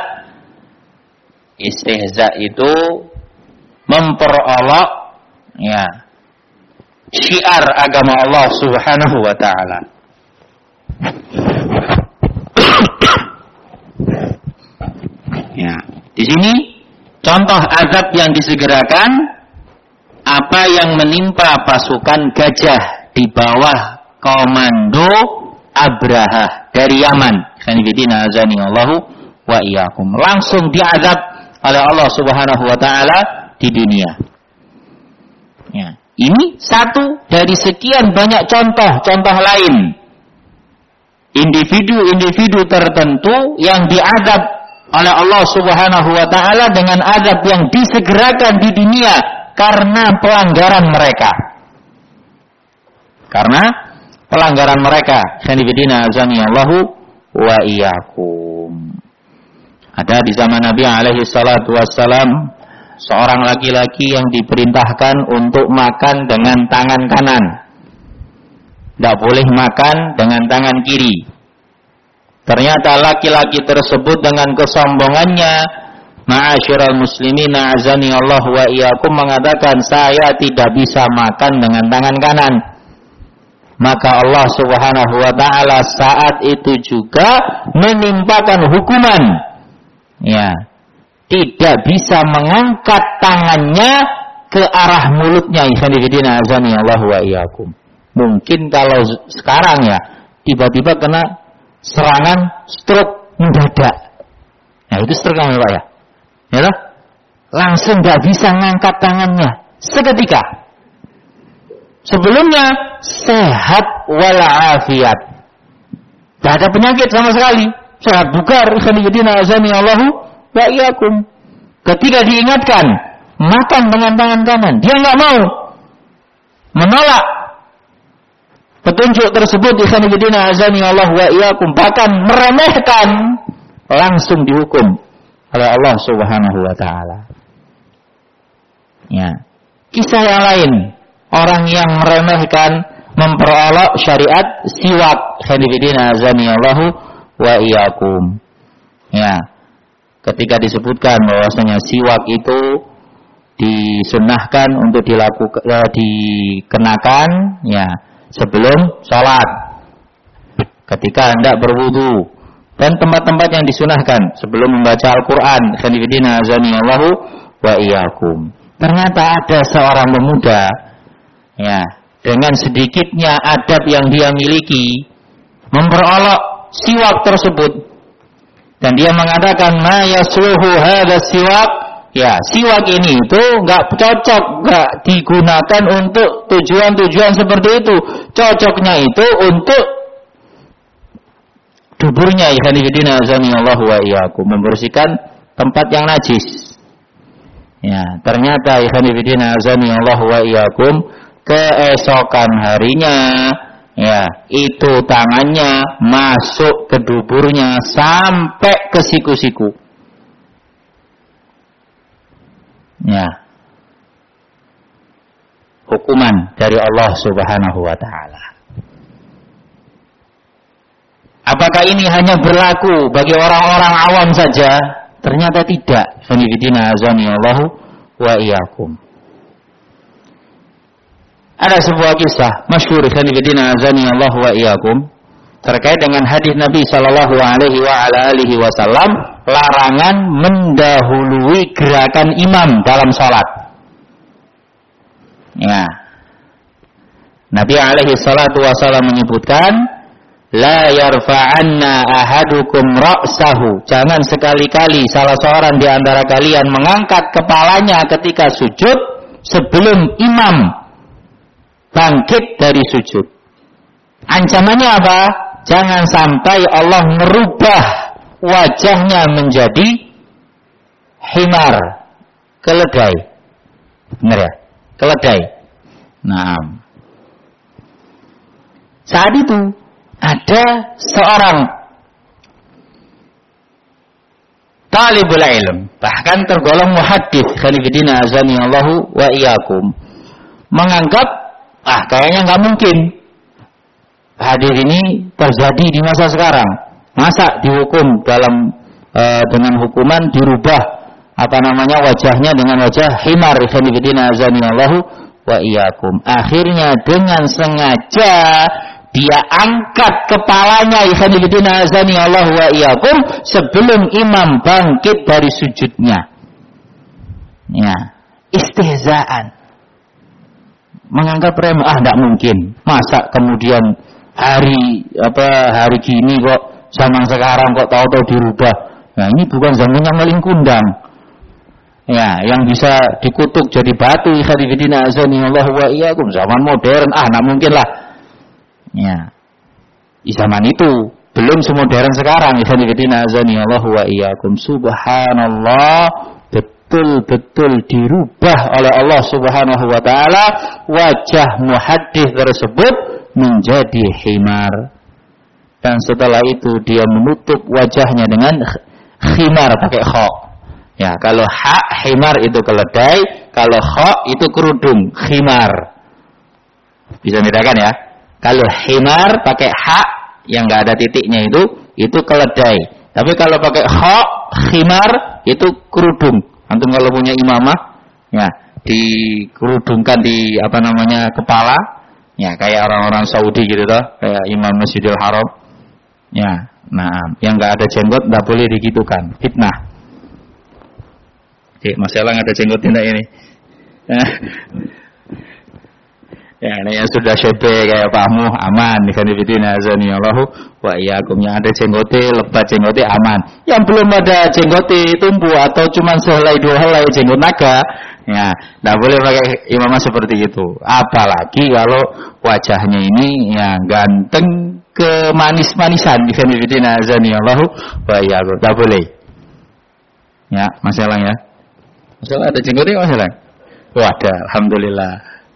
Istihza itu memperolok ya syiar agama Allah Subhanahu wa taala. Ya, di sini contoh azab yang disegerakan, apa yang menimpa pasukan gajah di bawah komando Abraha dari Yaman. Khanifidina azani Allahu wa iyyakum. Langsung diazab oleh Allah Subhanahu wa taala di dunia. Ya, ini satu dari sekian banyak contoh-contoh lain. Individu-individu tertentu yang diadab oleh Allah Subhanahu wa taala dengan adab yang disegerakan di dunia karena pelanggaran mereka. Karena pelanggaran mereka. Khanifidina azanillahu wa iyyakum. Ada di zaman Nabi alaihi salatu wassalam seorang laki-laki yang diperintahkan untuk makan dengan tangan kanan. Tidak boleh makan dengan tangan kiri. Ternyata laki-laki tersebut dengan kesombongannya, ma'asyiral muslimina azani Allah wa iyyakum, mengatakan saya tidak bisa makan dengan tangan kanan. Maka Allah Subhanahu wa taala saat itu juga menimpakan hukuman. Ya. Tidak bisa mengangkat tangannya ke arah mulutnya. Ikhwanifidina azani Allah wa iyyakum. Mungkin kalau sekarang ya tiba-tiba kena serangan stroke mendadak. Nah itu stroke namanya Pak ya. Ya loh? Langsung nggak bisa ngangkat tangannya seketika. Sebelumnya sehat walafiat. Tidak ada penyakit sama sekali. Sehat bugar. Ikhwanifidina azani Allah wa iyyakum. Ketika diingatkan makan dengan tangan kanan, dia nggak mau, menolak petunjuk tersebut. Ikhwanifidina azani Allah wa iyyakum, bahkan meremehkan, langsung dihukum oleh Allah Subhanahu wa taala. Ya. Kisah yang lain, orang yang meremehkan, memperolok syariat siwak. Ikhwanifidina azani Allah wa iyyakum. Ya. Ketika disebutkan bahwasanya siwak itu disunnahkan untuk dilakukan, dikenakan ya sebelum sholat, ketika hendak berwudu, dan tempat-tempat yang disunahkan sebelum membaca Al-Quran. Khanifidina azanillahu wa iyyakum. Ternyata ada seorang pemuda ya dengan sedikitnya adab yang dia miliki memperolok siwak tersebut. Dan dia mengatakan, ma yasluhu hadha siwak. Ya, siwak ini itu nggak cocok, nggak digunakan untuk tujuan-tujuan seperti itu. Cocoknya itu untuk duburnya. Ikhwanifidina azanillahu wa iyyakum, membersihkan tempat yang najis. Ya, ternyata ikhwanifidina azanillahu wa iyyakum, keesokan harinya ya, itu tangannya masuk ke duburnya sampai ke siku-siku. Ya. Hukuman dari Allah Subhanahu wa taala. Apakah ini hanya berlaku bagi orang-orang awam saja? Ternyata tidak. Khanifidina azanillahu wa iyyakum. Ada sebuah kisah masyhur khanifidina azanillahu wa iyyakum terkait dengan hadis Nabi sallallahu alaihi wa ala alihi wasallam, larangan mendahului gerakan imam dalam salat. Ya. Nabi alaihi salatu wasallam menyebutkan, la yarfa'anna ahadukum ra'sahu. Jangan sekali-kali salah seorang di antara kalian mengangkat kepalanya ketika sujud sebelum imam bangkit dari sujud. Ancamannya apa? Jangan sampai Allah merubah wajahnya menjadi himar, keledai. Benar ya? Keledai. Nah, saat itu ada seorang talibul ilm, bahkan tergolong muhaddits, khanifidina azanillahu wa iyyakum, menganggap ah kayaknya nggak mungkin hadis ini terjadi di masa sekarang. Masa dihukum dalam e, dengan hukuman dirubah apa namanya wajahnya dengan wajah himar. Khanifidina azanillahu wa iyyakum. Akhirnya dengan sengaja dia angkat kepalanya, khanifidina azanillahu wa iyyakum, sebelum imam bangkit dari sujudnya. Ya, istihzaan. Menganggap remeh, ah tidak mungkin. Masa kemudian hari apa hari gini kok zaman sekarang kok tahu-tahu dirubah. Nah ini bukan zamannya maling kundang. Ya, yang bisa dikutuk jadi batu, ikhwanifidina azani Allah wa iyyakum, zaman modern, ah enggak mungkin lah. Ya. Di zaman itu belum semodern sekarang, ikhwanifidina azani Allah wa iyyakum. Subhanallah, betul-betul dirubah oleh Allah Subhanahu wa taala wajah muhaddits tersebut menjadi himar. Dan setelah itu dia menutup wajahnya dengan khimar pakai kha. Ya, kalau ha himar itu keledai, kalau kha itu kerudung, khimar. Bisa bedakan ya? Kalau himar pakai ha yang enggak ada titiknya itu, itu keledai. Tapi kalau pakai kha, khimar itu kerudung. Antum kalau punya imamah, ya, dikerudungkan di apa namanya kepala, ya kayak orang-orang Saudi gitu toh, kayak Imam Masjidil Haram. Ya, nah, yang enggak ada jenggot enggak boleh digitukan, fitnah. Oke, masalah ada jenggot tidak ini? Ya, ini yang sudah syebe kayak pakmu aman. Ikhwanifidina azani Allahu wa iyyakum, yang ada jenggote, lebat jenggote aman. Yang belum ada jenggote tumbuh atau cuma sehelai dua helai jenggot naga, ya, tidak boleh pakai imamah seperti itu. Apalagi kalau wajahnya ini yang ganteng kemanis-manisan. Ikhwanifidina azani Allahu wa iyyakum, tidak boleh. Ya, masalah ya. Masalah ada jenggotnya masalah? Wah, ada, alhamdulillah.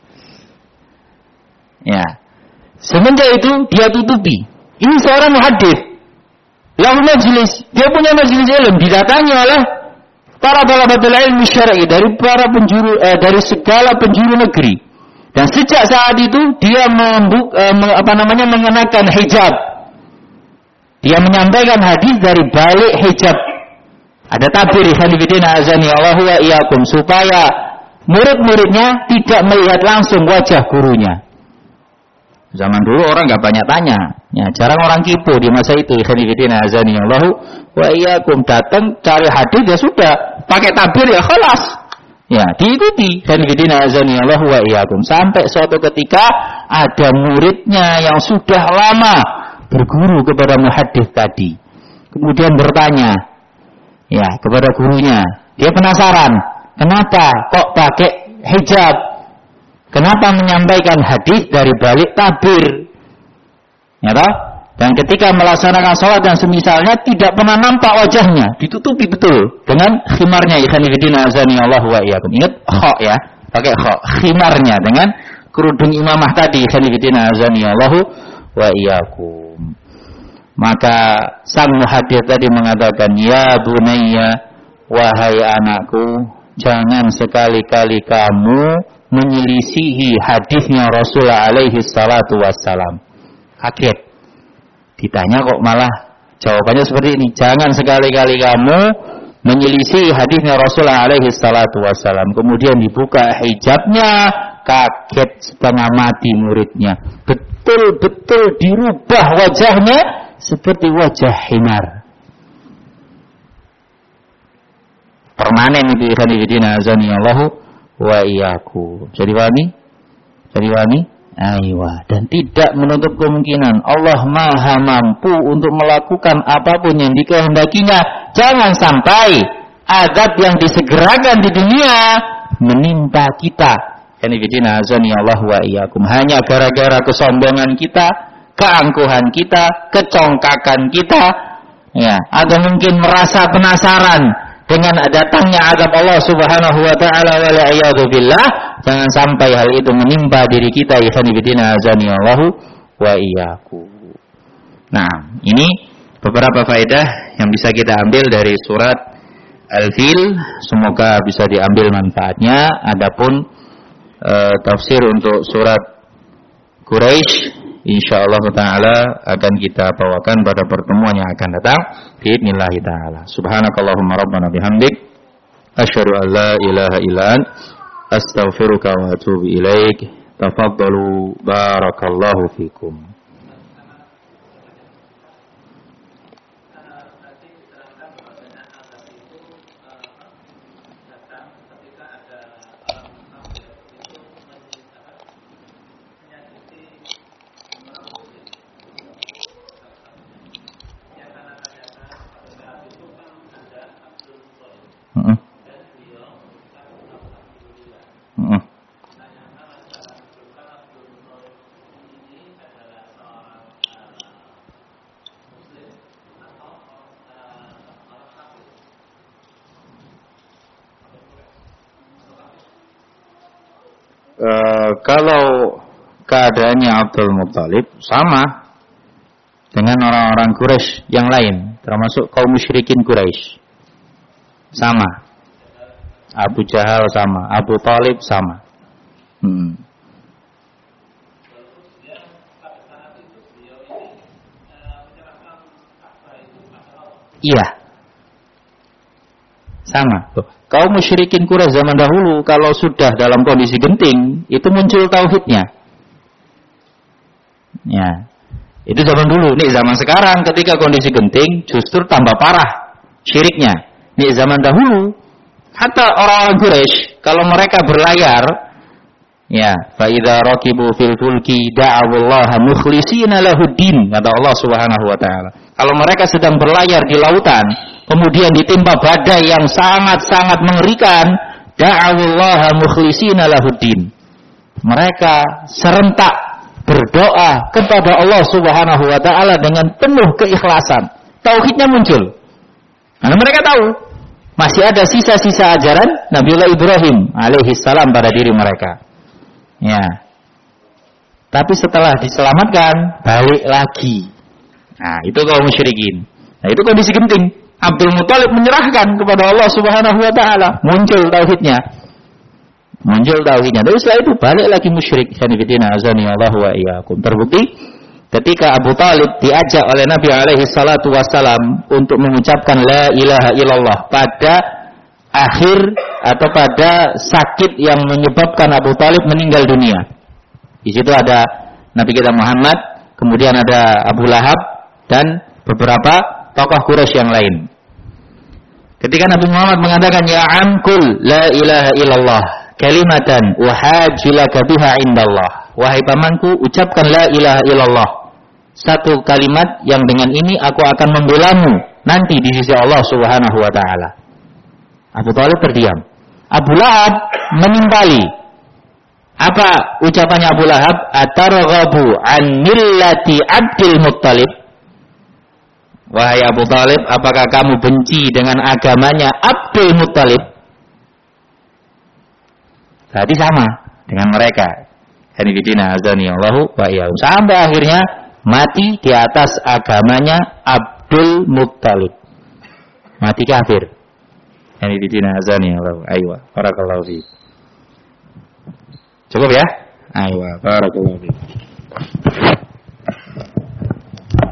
Ya. Semenjak itu dia tutupi. Ini seorang muhaddits. Lahu majlis, dia punya majlis ilmu, didatangi oleh para talabatul ilmi syar'i dari para penjuru eh, dari segala penjuru negeri. Dan sejak saat itu dia membuk, eh, apa namanya mengenakan hijab. Dia menyampaikan hadis dari balik hijab. Ada tabir ikhwanifidina azani Allahu wa iyyakum supaya murid-muridnya tidak melihat langsung wajah gurunya. Zaman dulu orang enggak banyak tanya, ya jarang orang kipu di masa itu. Ikhwanifidina azani Allahu wa iyyakum, datang cari hadis ya sudah, pakai tabir ya khalas. Ya, diikuti ikhwanifidina azani Allahu wa iyyakum sampai suatu ketika ada muridnya yang sudah lama berguru kepada muhaddits tadi. Kemudian bertanya, ya, kepada gurunya. Dia penasaran, kenapa kok pakai hijab? Kenapa menyampaikan hadis dari balik tabir? Ya toh? Dan ketika melaksanakan sholat dan semisalnya tidak pernah nampak wajahnya, ditutupi betul dengan khimarnya. Ikhwanifidina azani Allah wa iyyakum. Ingat kha ya, pakai kha, khimarnya dengan kerudung imamah tadi. Ikhwanifidina azani Allah wa iyyakum. Maka sang muhaddits tadi mengatakan, ya bunayya, wahai anakku, jangan sekali-kali kamu menyelisihi hadisnya Rasulullah alaihi salatu wassalam. Kaget. Ditanya kok malah jawabannya seperti ini. Jangan sekali-kali kamu menyelisihi hadisnya Rasulullah alaihi salatu wassalam. Kemudian dibuka hijabnya, kaget setengah mati muridnya. Betul-betul dirubah wajahnya seperti wajah himar. Permanen itu ikhwanifidina azani Allahu wa iyyakum. Jadi pahami? Jadi pahami? Aywa. Dan tidak menutup kemungkinan Allah maha mampu untuk melakukan apapun yang dikehendakinya. Jangan sampai azab yang disegerakan di dunia menimpa kita. Ikhwanifidina azani Allahu wa iyyakum. Hanya gara-gara kesombongan kita, keangkuhan kita, kecongkakan kita, ya, atau mungkin merasa penasaran dengan datangnya azab Allah Subhanahu wa taala wa la'iyadu billah. Jangan sampai hal itu menimpa diri kita. Ikhwanifidina azani Allahu wa iyyakum. Nah, ini beberapa faedah yang bisa kita ambil dari surat Al-Fil. Semoga bisa diambil manfaatnya. Adapun e, tafsir untuk surat Quraisy insyaallah ta'ala akan kita bawakan pada pertemuan yang akan datang biidznillah ta'ala. Subhanakallahumma rabbana bihamdik asyhadu an la ilaha illa anta astaghfiruka wa atubu ilaik. Tafaddalu barakallahu fikum. e, kalau keadaannya Abdul Muttalib sama dengan orang-orang Quraisy yang lain, termasuk kaum musyrikin Quraisy. Sama. Abu Jahal sama, Abu Thalib sama. Hmm. Iya. Sama. Kaum musyrikin Quraisy zaman dahulu kalau sudah dalam kondisi genting, itu muncul tauhidnya. Ya. Itu zaman dulu. Nih zaman sekarang ketika kondisi genting justru tambah parah syiriknya. Nih zaman dahulu hatta orang-orang Quraisy kalau mereka berlayar, ya, fa idza raqibu fil fulki da'awallaha mukhlishina lahuddin, kata Allah Subhanahu wa taala. Kalau mereka sedang berlayar di lautan, kemudian ditimpa badai yang sangat-sangat mengerikan, da'awallaha mukhlishina lahuddin. Mereka serentak berdoa kepada Allah Subhanahu wa taala dengan penuh keikhlasan. Tauhidnya muncul. Karena mereka tahu masih ada sisa-sisa ajaran Nabiullah Ibrahim alaihi salam pada diri mereka. Ya. Tapi setelah diselamatkan, balik lagi. Nah, itu kaum musyrikin. Nah, itu kondisi genting. Abdul Muttalib menyerahkan kepada Allah Subhanahu wa taala, muncul tauhidnya. Muncul tauhidnya. Tapi setelah itu balik lagi musyrik. Sanifidina azani Allah wa iyyakum. Terbukti ketika Abu Thalib diajak oleh Nabi alaihi salatu wassalam untuk mengucapkan la ilaha illallah pada akhir atau pada sakit yang menyebabkan Abu Thalib meninggal dunia. Di situ ada Nabi kita Muhammad, kemudian ada Abu Lahab dan beberapa tokoh Quraisy yang lain. Ketika Nabi Muhammad mengatakan ya amkul la ilaha illallah kalimatan uhajjulaka biha indallah. Wahai pamanku, ucapkan la ilaha illallah. Satu kalimat yang dengan ini aku akan membelamu nanti di sisi Allah Subhanahu wa taala. Abu Thalib terdiam. Abu Lahab menimpali. Apa ucapannya Abu Lahab? Atarghabu an millati Abdul Muttalib. Wahai Abu Thalib, apakah kamu benci dengan agamanya Abdul Muttalib? Tadi sama dengan mereka. Hanifidina azani Allahu wa iyyakum. Sampai akhirnya mati di atas agamanya Abdul Muttalib. Mati kafir. Hanifidina azani Allahu. Aywa, barakallahu fiik. Cukup ya? Aywa, barakallahu fiik.